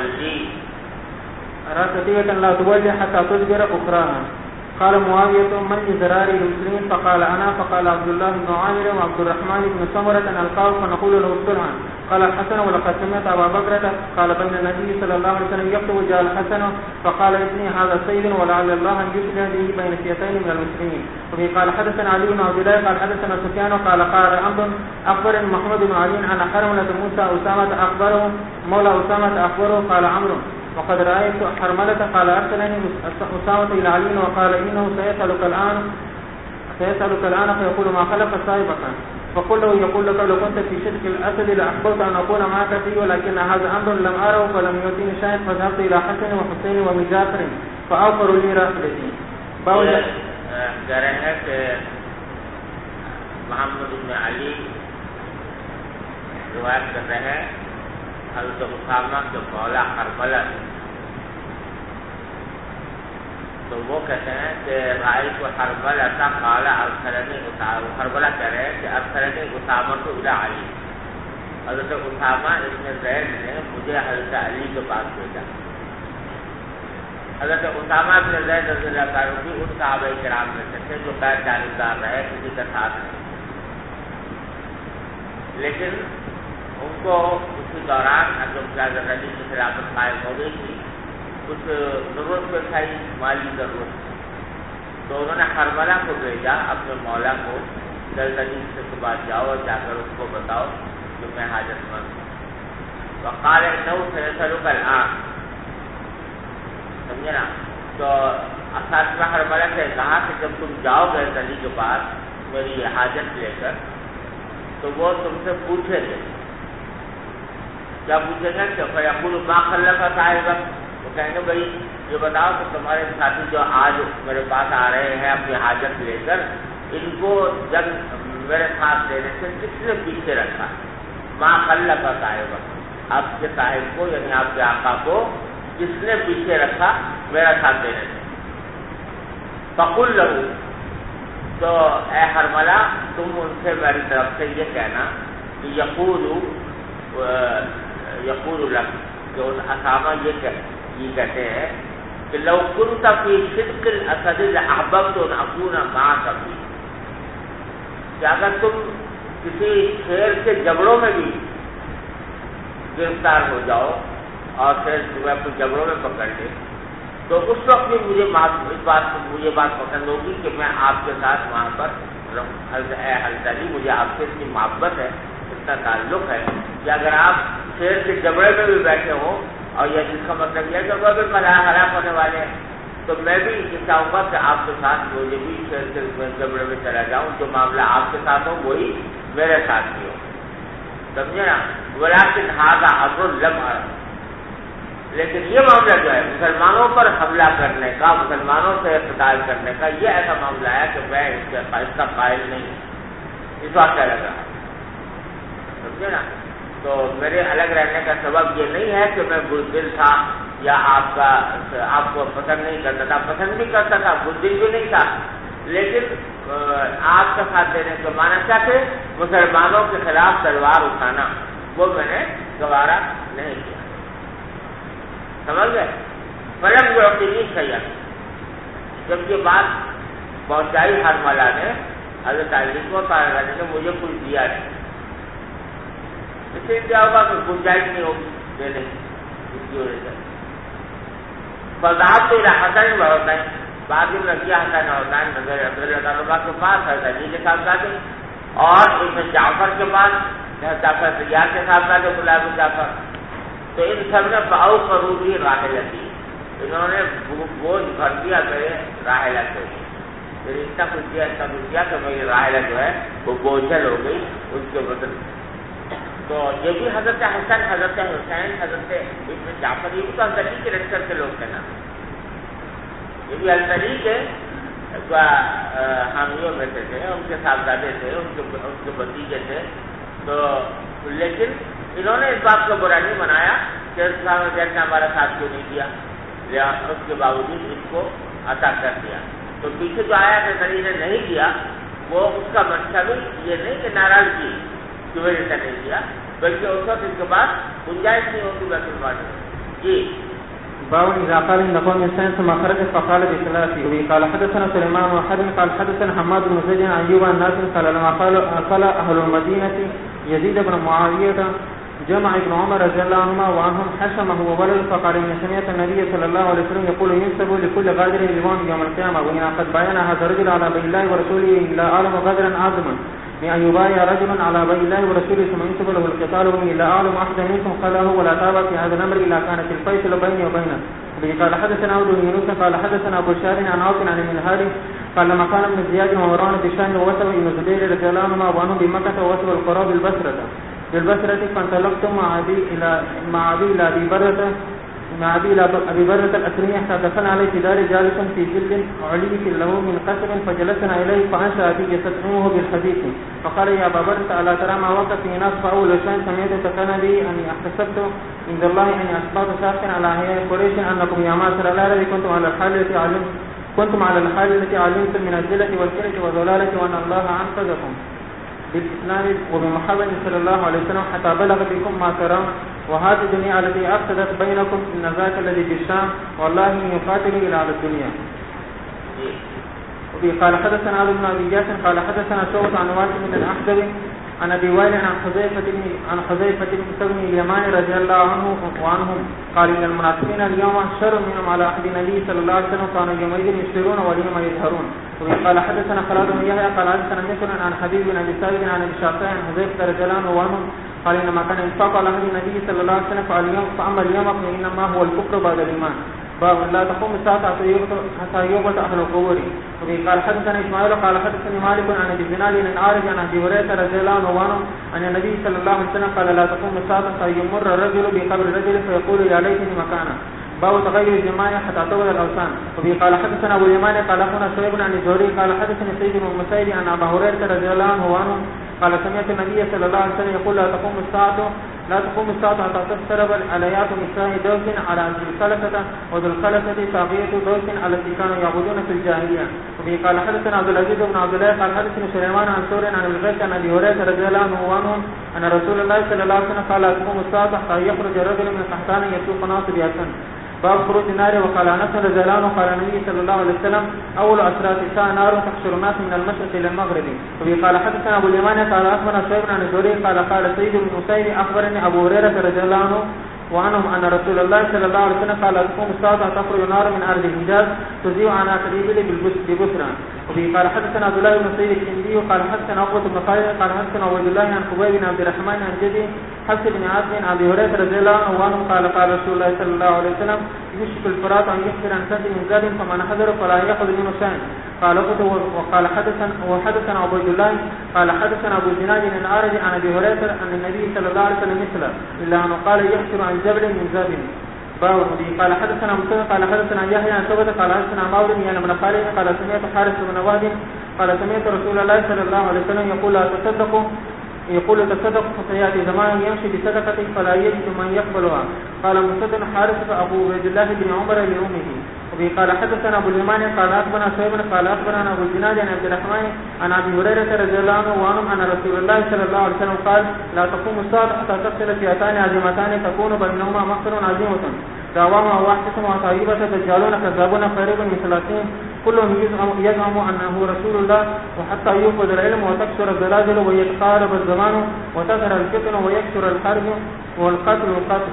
أرى كتيبة لا تولي حتى تدبر أخراها. قال معاوية من لزرار المسلمين فقال أنا. فقال عبد الله بن عامر وعبد الرحمن بن سمرة نلقاه فنقول له صلحا. قال الحسن ولقد سمعت أبا بكرة قال بين النبي صلى الله عليه وسلم يكتب جاء الحسن فقال ابني هذا سيد ولعل الله أن يصلح به بين فئتين من المسلمين. وفي قال حدثنا علي بن عبد الله قال حدثنا سفيان قال عمرو أخبر محمد بن علي عن حرملة موسى أسامة أخبره مولى أسامة أخبره قال عمرو وقد رأيت حرملة قال أرسلني أسامة إلى علي وقال إنه سيسألك الآن فيقول ما خلف صاحبك فقل له يقول لك لو كنت في شرك الأسد لأحببت أن أكون معك فيه ولكن هذا أمر لم أره فلم يؤتيني شيء فذهبت إلى حسن وحسين وابن جعفر فأوفروا لي راحلتي. کہہ رہے ہیں کہ محمد بن علی روایت کر رہے ہیں حضرت اسامہ کے مولا حرملہ. تو وہ کہتے ہیں کہ رائے کو حرملہ تھا قالا ارسلنی اسامہ. حرملہ کہہ رہے ہیں کہ ارسلنی اسامہ تو الی علی. حضرت اسامہ ابن زید نے مجھے حضرت علی کے پاس بھیجا. حضرت اسامہ ابن زید رضی اللہ عنہ بھی ان صحابہ کرام میں سے تھے جو غیر جانبدار رہے کسی کے ساتھ نہیں. لیکن ان کو اسی دوران جب حضرت علی کی خلافت قائم ہو گئی تھی کچھ ضرورت پیش آئی, مالی ضرورت. تو انہوں نے حرملہ کو بھیجا اپنے مولا کو جلد علی سے صبح جاؤ اور جا کر اس کو بتاؤ کہ میں حاجت مند ہوں. وقال انه سيسألك الآن. سمجھے نا. تو اساتذہ حرملہ سے کہا کہ جب تم جاؤ گے علی کے پاس میری حاجت لے کر تو وہ تم سے پوچھیں گے. کیا پوچھیں گے کہ فیقول ما خلف صاحبک. وہ کہیں گے بھائی یہ بتاؤ کہ تمہارے ساتھی جو آج میرے پاس آ رہے ہیں اپنی حاجت لے کر ان کو جب میرے ساتھ لینے سے کس نے پیچھے رکھا. ما خلف صاحبک. آپ کے صاحب کو یعنی آپ کے آقا کو جس نے پیچھے رکھا میرا ساتھ دینے سے. فقل لہو. تو اے حرملہ تم ان سے میری طرف سے یہ کہنا کہ یقول لک کہ ان اسامہ یہ کہتے ہیں کہ لو کنت فی صدق الاسد لاحببت ان اکون معک فی. کہ اگر تم کسی شیر کے جبڑوں میں بھی گرفتار ہو جاؤ اور پھر تمہیں اپنے جبڑوں میں پکڑ لے تو اس وقت بھی مجھے بات پسند ہوگی کہ میں آپ کے ساتھ وہاں پر حضرت علی مجھے آپ سے اتنی محبت ہے اتنا تعلق ہے کہ اگر آپ شیر کے جبڑے میں بھی بیٹھے ہوں اور یہ جس کا مطلب یہ ہے کہ وہ بھی ہلاک ہونے والے ہیں تو میں بھی یہ چاہوں گا کہ آپ کے ساتھ مجھے بھی شیر کے جبڑے میں چلا جاؤں. جو معاملہ آپ کے ساتھ ہو وہی میرے ساتھ بھی ہو. سمجھے نا. ولیکن ھذا امر لم ارى. لیکن یہ معاملہ جو ہے مسلمانوں پر حملہ کرنے کا مسلمانوں سے اقتتال کرنے کا یہ ایسا معاملہ ہے کہ میں اس کا قائل نہیں ہوں. اس بات کیا لگا سمجھے نا. تو میرے الگ رہنے کا سبب یہ نہیں ہے کہ میں بزدل تھا یا آپ کو پسند نہیں کرتا تھا. پسند بھی کرتا تھا, بزدل بھی نہیں تھا, لیکن آپ کا ساتھ دینے کے معنی کیا تھے؟ مسلمانوں کے خلاف تلوار اٹھانا، وہ میں نے گوارا نہیں کیا. سمجھ گئے؟ فلم جو اپنی سیا، جب یہ بات پہنچائی ہرملا نے حضرت علی کو، نے مجھے کچھ دیا نہیں، اس لیے کیا ہوگا کہ گنجائش نہیں ہوگی دینے اس کی وجہ سے. فضاب تو حسن ہوتا ہے، بعد میں رضی حسن ہوتا ہے نظر اللہ کے پاس، حضرت علی کے ساتھ جاتے، اور ابن جعفر کے پاس، جعفر سیار کے ساتھ جاتے، غلام جعفر. تو ان سب نے باؤ قروبی راحلہ دی، انہوں نے بوجھ بھر دیا میرے راحلہ کے لیے، پھر اتنا کچھ دیا کہ میری راحلہ جو ہے وہ بوجھل ہو گئی اس کے بدل. تو یہ بھی حضرت حسن، حضرت حسین، حضرت ابن جعفر، یہ بھی تو حضرت علی کے لشکر کے لوگ تھے نا، یہ بھی حضرت علی کے حامیوں میں سے تھے، ان کے صاحبزادے تھے، ان کے بھتیجے تھے. تو لیکن انہوں نے اس بات کو برا نہیں منایا کہ نے ہمارا ساتھ کیوں نہیں دیا، اس کے باوجود اس کو عطا کر دیا. تو پیچھے جو آیا کہ علی نے نہیں دیا، وہ اس کا مطلب یہ نہیں کہ ناراضگی کی وجہ سے نہیں دیا، بلکہ اس وقت اس کے بعد گنجائش نہیں ہوگی بیت المال میں. جی باب اذا قال ان قوم الانسان ثم خرج فقال بثلاثه قال حدثنا سليمان بن حرب قال حدثنا حماد بن زيد عن ايوب الناس قال لما قال اهل المدينه يزيد بن معاويه جمع ابن عمر رضي الله عنهما وعنهم حشمه وولد فقال ان سمعت النبي صلى الله عليه وسلم يقول ينسب لكل غادر لواء يوم القيامه وان قد باين هذا الرجل على بين الله ورسوله لا اعلم غادرا عظما بأن يبايع رجل على بين الله ورسوله ثم ينسب له القتال وإن لا أعلم أحدا منكم قاله ولا تابع في هذا الأمر إلا كانت الفيصل بيني وبينه. قال حدثنا عبد بن يونس قال حدثنا أبو شار عن عاصم عن المنهال قال لما كان ابن زياد ومروان بشام ووسب ابن زبير رضي الله عنهما وعنهم بمكة ووسب القرى بالبصرة فانطلقت مع أبي بردة الأسلمي حتى دخلنا عليه في دار جالس في جلد علي له من قسم فجلسنا إليه فأنشأ بي يستطعمه بالحديث فقال يا أبا بردة ألا ترى ما وقف في ناس فأول شيء سمعت فكان لي أني احتسبت عند الله أني أصبحت شاكا على أحياء قريش أنكم يا معشر الأعراب كنتم على الحال التي علمتم من الذلة والكرة والضلالة وأن الله أنقذكم بالإسلام وبمحمد صلى الله عليه وسلم حتى بلغ بكم ما ترون وهذه الدنيا التي أفسدت بينكم إن ذاك الذي بالشام والله يقاتل إلى على الدنيا. وفي قال حدثنا عبد بن أبي ياسر قال حدثنا شعبة عن واسم بن الأحدب عن أبي وائل عن حذيفة بن اليمان رضي الله عنه وعنهم قال إن المنافقين اليوم شر منهم على عهد النبي صلى الله عليه وسلم كانوا يومئذ يشترون واليوم يظهرون. وفي قال حدثنا خالد بن يحيى قال حدثنا مثل عن حبيب بن أبي ثابت عن أبي شعثاء عن حذيفة رضي الله عنه وعنهم قال إنما كان إنفاق على عهد النبي صلى الله عليه وسلم فأما اليوم فإنما هو الكفر بعد الإيمان. باب لا تقوم الساعة حتى يغبط أهل القبور. وفي قال حدثنا إسماعيل قال حدثني مالك عن أبي الزناد عن الأعرج عن أبي هريرة رضي الله عنه وعنه أن النبي صلى الله عليه وسلم قال لا تقوم الساعة حتى يمر الرجل بقبر الرجل فيقول يا ليتني مكانه. باب تغير الجماع حتى تبلغ الأوثان. وفي قال حدثنا أبو اليمان قال أخونا شعيب عن الزهري قال حدثني سيد بن المسيب عن أبي هريرة رضي الله عنه وعنه قال سمعت النبي صلى الله عليه وسلم يقول لا تقوم الساعة حتى تسترب الآيات نساء دوس على ذي الخلفة وذو الخلفة طاغية دوس على التي كانوا يعبدون في الجاهلية. وفي قال حدثنا عبد العزيز بن عبد الله قال حدثني سليمان عن سور عن الغيث عن أبي هريرة رضي الله عنه وعنهم أن رسول الله صلى الله عليه وسلم قال لا تقوم الساعة حتى يخرج رجل من قحطان يسوق ناس بأسن. باب خروج النار. وقال أنس رضي الله عنه قال النبي صلى الله عليه وسلم أول أسرات الساعة نار تحشر الناس من المشرق إلى المغرب. وفي قال حدثنا أبو اليمان قال أخبرنا شعيب عن الزهري قال سيد بن مسيب أخبرني أبو هريرة رضي الله عنه وعنهم أن رسول الله صلى الله عليه وسلم قال تقوم الساعة تخرج نار من أرض الحجاز تزيع عناق الإبل ببصرى. وفي قال حدثنا عبد الله بن سعيد الكندي قال حدثنا عقبة بن خالد قال حدثنا عبد الله عن خبيب بن عبد الرحمن عن جدي حفص بن عاصم عن أبي هريرة رضي الله عنه قال رسول الله صلى الله عليه وسلم يشك الفرات أن يخبر عن سد من زاد فمن حضر فلا يأخذ منه شيئا. قال وقال حدثنا عبد الله قال حدثنا أبو الزناد عن الأعرج عن أبي هريرة عن النبي صلى الله عليه وسلم مثله إلا أنه قال يحشر عن جبل من زاد. باب قال حدثنا مسلم قال حدثنا يحيى عن ثوبة قال حدثنا مولى يعني من خالد قال سمعت حارث بن وهب قال سمعت رسول الله صلى الله عليه وسلم يقول تصدق فسيأتي زمان يمشي بصدقته فلا يجد من يقبلها. قال مسدد حارث فأبو عبد الله بن عمر لأمه. قال حدثنا ابو اليمان قال اخبرنا شعيب قال اخبرنا ابو الزناد عن عبد الرحمن عن ابي هريره رضي الله عنه ان رسول الله صلى الله عليه وسلم قال لا تقوم الساعه حتى تفصل فئتان عظيمتان تكون بينهما مقتل عظيمه دعواهما واحده وطيبه دجالون كذابون قريب من 30 كلهم يزعم انه رسول الله وحتى يوفد العلم وتكثر الزلازل ويتقارب الزمان وتظهر الفتن ويكثر الحرب والقتل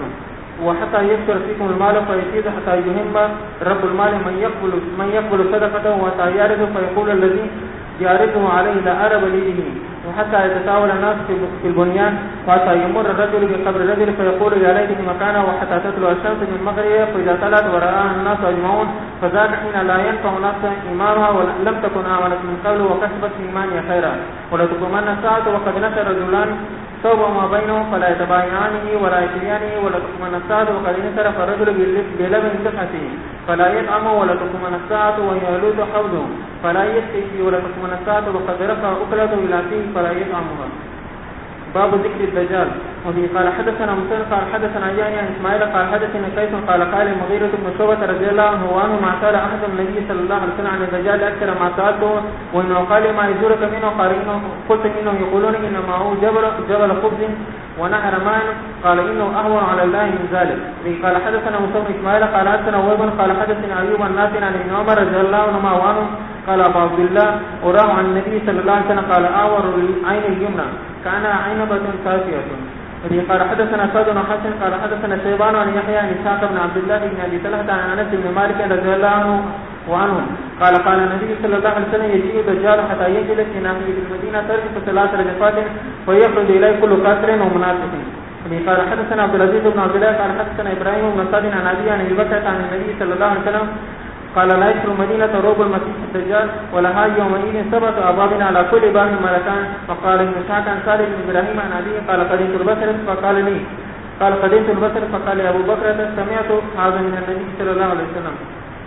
وحتى يكثر فيكم المال فيزيد حتى يهم رب المال من يقبل صدقته وحتى يعرض فيقول الذي يعرضه عليه لا أرب ليه وحتى يتساول الناس في البنيان وحتى يمر الرجل بقبر الرجل فيقول يا ليتني مكانه وحتى تطلع الشمس من مغربها فإذا طلعت ورآها الناس أجمعون فذاك حين لا ينفع نفسا إيمانها ولم تكن آمنت من قبل وكسبت في إيمانها خيرا ولتقومن الساعة وقد نشر رجلان ثوب ما بينهم فلا يتبايعانه ولا يشريانه ولا تقومن الساعة وقد انصرف الرجل بلبن دفعته فلا يطعم ولا تقومن الساعة ويولد حوضه فلا يسقي ولا تقومن الساعة وقد رفع أكلته إلى فيه فلا يطعمها. باب ذكر الدجال. وفي قال حدثنا مسلم قال حدثنا يحيى عن اسماعيل قال حدثنا قيس قال قال المغيرة بن شعبة رضي الله عنه وعنه ما سأل أحد النبي صلى الله عليه وسلم عن الدجال أكثر ما سألته وإنه قال ما يزورك منه قال إنه قلت إنهم يقولون إنما هو جبل خبز ونهر ماء قال إنه أهون على الله من ذلك. قال حدثنا مسلم إسماعيل قال حدثنا وهب قال حدثنا أيوب النافع عن ابن عمر رضي الله عنهما وعنه قال أبو عبد الله وراه عن النبي صلى الله عليه وسلم قال آور العين اليمنى كان عنبة كافية. قال حدثنا سعد بن حسن قال حدثنا شيبان عن يحيى عن إسحاق بن عبد الله بن أبي طلحة عن أنس بن مالك رضي الله عنه وعنه قال قال النبي صلى الله عليه وسلم يجيء الدجال حتى يجلس في ناحية المدينة ترجف 3 رجفات ويخرج إليه كل كافر ومنافق. قال حدثنا عبد العزيز بن عبد الله قال حدثنا إبراهيم بن سعد عن أبي عن أبي بكر عن النبي صلى الله عليه وسلم قال لا يدخل المدينة روب المسيح الدجال ولها يومئذ 7 أبواب على كل باب ملكان. فقال ابن سعد عن سالم بن إبراهيم عن أبيه قال قدمت البصر فقال لي قال قدمت البصر فقال أبو بكر سمعت هذا من النبي صلى الله عليه وسلم.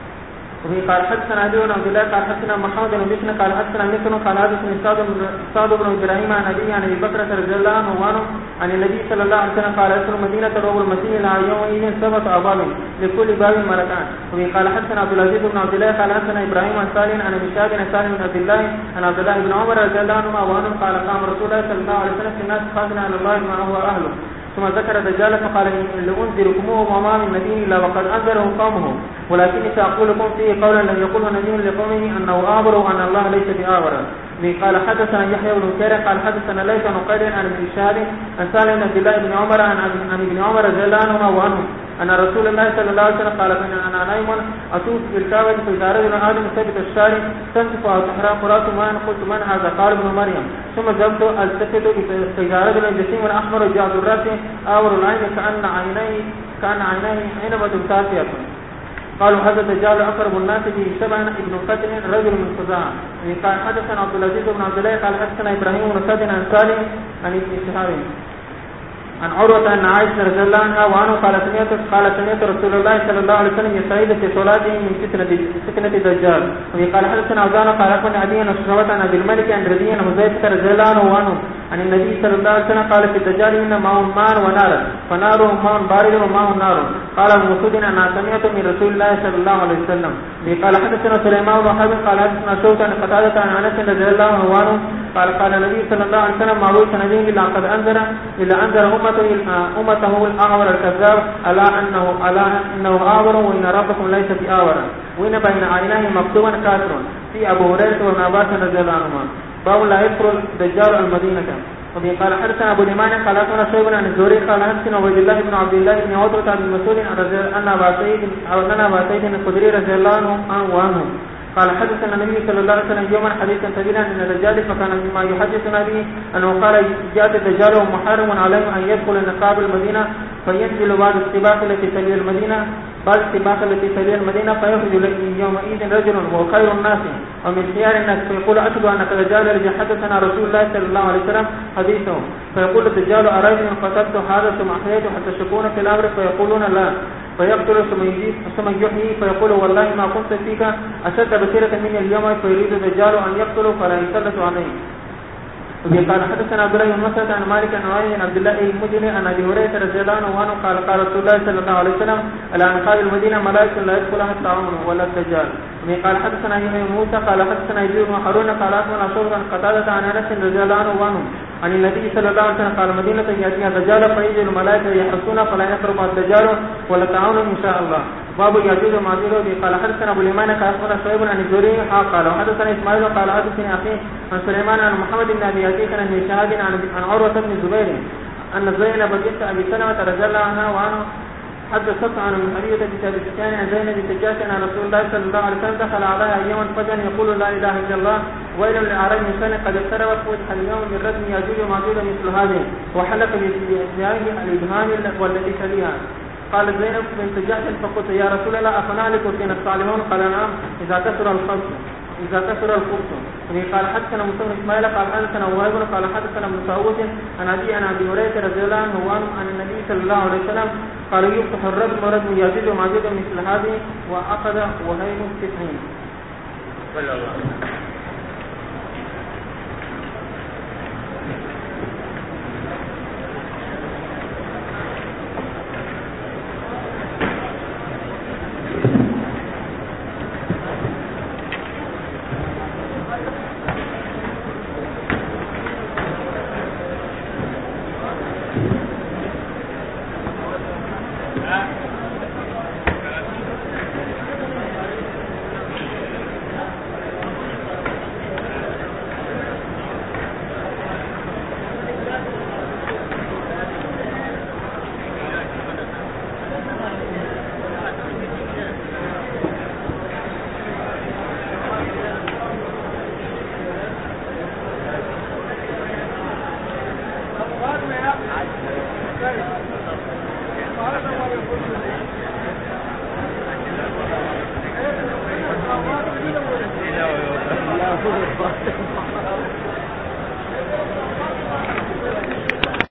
وفي قال حدثنا علي بن عبد الله قال حدثنا محمد بن بشر قال حدثنا مثل قال حدثني سعد بن ابراهيم عن ابي عن ابي بكر رضي الله عنه وعنه عن النبي صلى الله عليه وسلم قال ادخل المدينه روب المسيح الى يومئذ 7 ابواب لكل باب ملكان. وفي قال حدثنا عبد العزيز بن عبد الله قال حدثنا ابراهيم عن سالم عن ابي شهاب عن سالم بن عبد الله عن عبد الله بن عمر رضي الله عنهما وعنه قال قام رسول الله صلى الله عليه وسلم في الناس خاصنا على الله ما هو اهله ثم ذكر الدجال فقال لأنذركموه وما من نبي إلا وقد أنذره قومه ولكني سأقول لكم فيه قولا لم يقوله نبي لقومه أنه آبر وأن الله ليس بآبر. قال حدثنا يحيى بن كثير قال حدثنا ليس بن قيد عن ابن شهاب عن سالم بن عبد الله بن عمر عن ابن عمر رضي الله عنهما وعنه أن رسول الله صلى الله عليه وسلم قال أنا نائم أطوف في الكعبة فإذا رجل آدم ثبت الشارع تنسف أو تحرى قرات ماء قلت من هذا قال ابن مريم ثم ذهبت التفت فإذا رجل جسيم أحمر جعد الرأس آور العين كأن عينيه عنبة كافية. قالوا هذا الدجال أقرب الناس به شبها ابن فتن رجل من خزاعة. قال حدثنا عبد العزيز بن عبد الله قال حدثنا إبراهيم بن سعد عن سالم عن ابن شهاب عن عروة أن عائشة رضي الله عنها وعنه قال سمعت رسول الله صلى الله عليه وسلم يستعيذ في صلاته من فتنة الدجال. قال حدثنا عبدان قال أخبرني عدي بن شعبة عن أبي الملك عن ربيع بن حذيفة رضي الله عنه وعنه عن النبي صلى الله عليه وسلم قال في الدجال إن معه ماء ونار فناره ماء بارد وماء نار. قال ابن مسعود أنا سمعت من رسول الله صلى الله عليه وسلم. قال حدثنا سليمان بن حرب قال حدثنا شوكة عن قتادة عن أنس رضي الله عنه وعنه قال النبي صلى الله عليه وسلم ما بعث نبي إلا قد أنذر أمته الأعور الكذاب ألا أنه آور وإن ربكم ليس بآور وإن بين عينيه مكتوبا كافر في أبو هريرة وابن عباس رضي الله عنهما. باب لا يدخل الدجال المدينة. وفي قال حدثنا أبو اليمان قال حدثنا شعيب عن الزهري قال حدثنا عبيد الله بن عبد الله بن عتبة بن مسعود أن أبا سعيد الخدري رضي الله عنه قال حدثنا النبي صلى الله عليه وسلم يوما حديثا طويلا من الدجال فكان مما يحدثنا به أنه قال جاءت الدجال ومحرم عليه أن يدخل نقاب المدينة فينزل بعد السباق التي تلي المدينة فيخرج يومئذ رجل وهو خير الناس ومن خيار الناس فيقول أشهد أنك الدجال الذي حدثنا رسول الله صلى الله عليه وسلم حديثه فيقول الدجال أرأيت إن قتلت هذا ثم أحييت حتى تشكون في الأمر فيقولون لا فيقتل ثم يحيي فيقول والله ما كنت فيك أشد بصيرة مني اليوم فيريد الدجال أن يقتله فلا يسلط عليه. وبه قال حدثنا عبد الله بن مسعود عن مالك عن عبد الله المجني عن ابي هريره رضي الله عنه قال قال رسول الله صلى الله عليه وسلم على انقاض المدينه ملائكه لا يدخلها الطاعون ولا الدجال. وبه قال حدثنا يحيى بن موسى قال حدثنا يزيد بن هارون قال اخبرنا شعبة عن قتادة عن انس رضي الله عنه عن النبي صلى الله عليه وسلم قال مدينه ياتيها الدجال فيجي الملائكه يحرسون فلا يقرب الدجال ولا الطاعون ان شاء الله. باب ياجوج وماجوج. قال حدثنا ابو اليمان قال اخبرنا شعيب عن الزهري قال وحدثنا اسماعيل قال حدثني اخي عن سليمان عن محمد بن ابي عتيق عن شهاب عن عروه بن الزبير ان زينب بنت ابي سلمة رضي الله عنها وعنه حدثت عن المحرية بنت ابي سفيان عن زينب بنت جاش عن رسول الله صلى الله عليه وسلم دخل عليها يوما فجأة يقول لا اله الا الله ويل للاعراب من سنه قد اقتربت فتح اليوم من ردم ياجوج وماجوج مثل هذه وحلق بيده الابهام والتي تليها. قال زينب بنت جاش فقلت يا رسول الله افنهلك وفينا الصالحون؟ قال نعم اذا كثر الخبث. قال حدثنا موسى بن اسماعيل قال حدثنا وهيب قال حدثنا ابن طاووس عن ابي هريره رضي الله عنه عن النبي صلى الله عليه وسلم قال يفتح الردم ردم ياجوج وماجوج مثل هذه واخذ وهيب 90.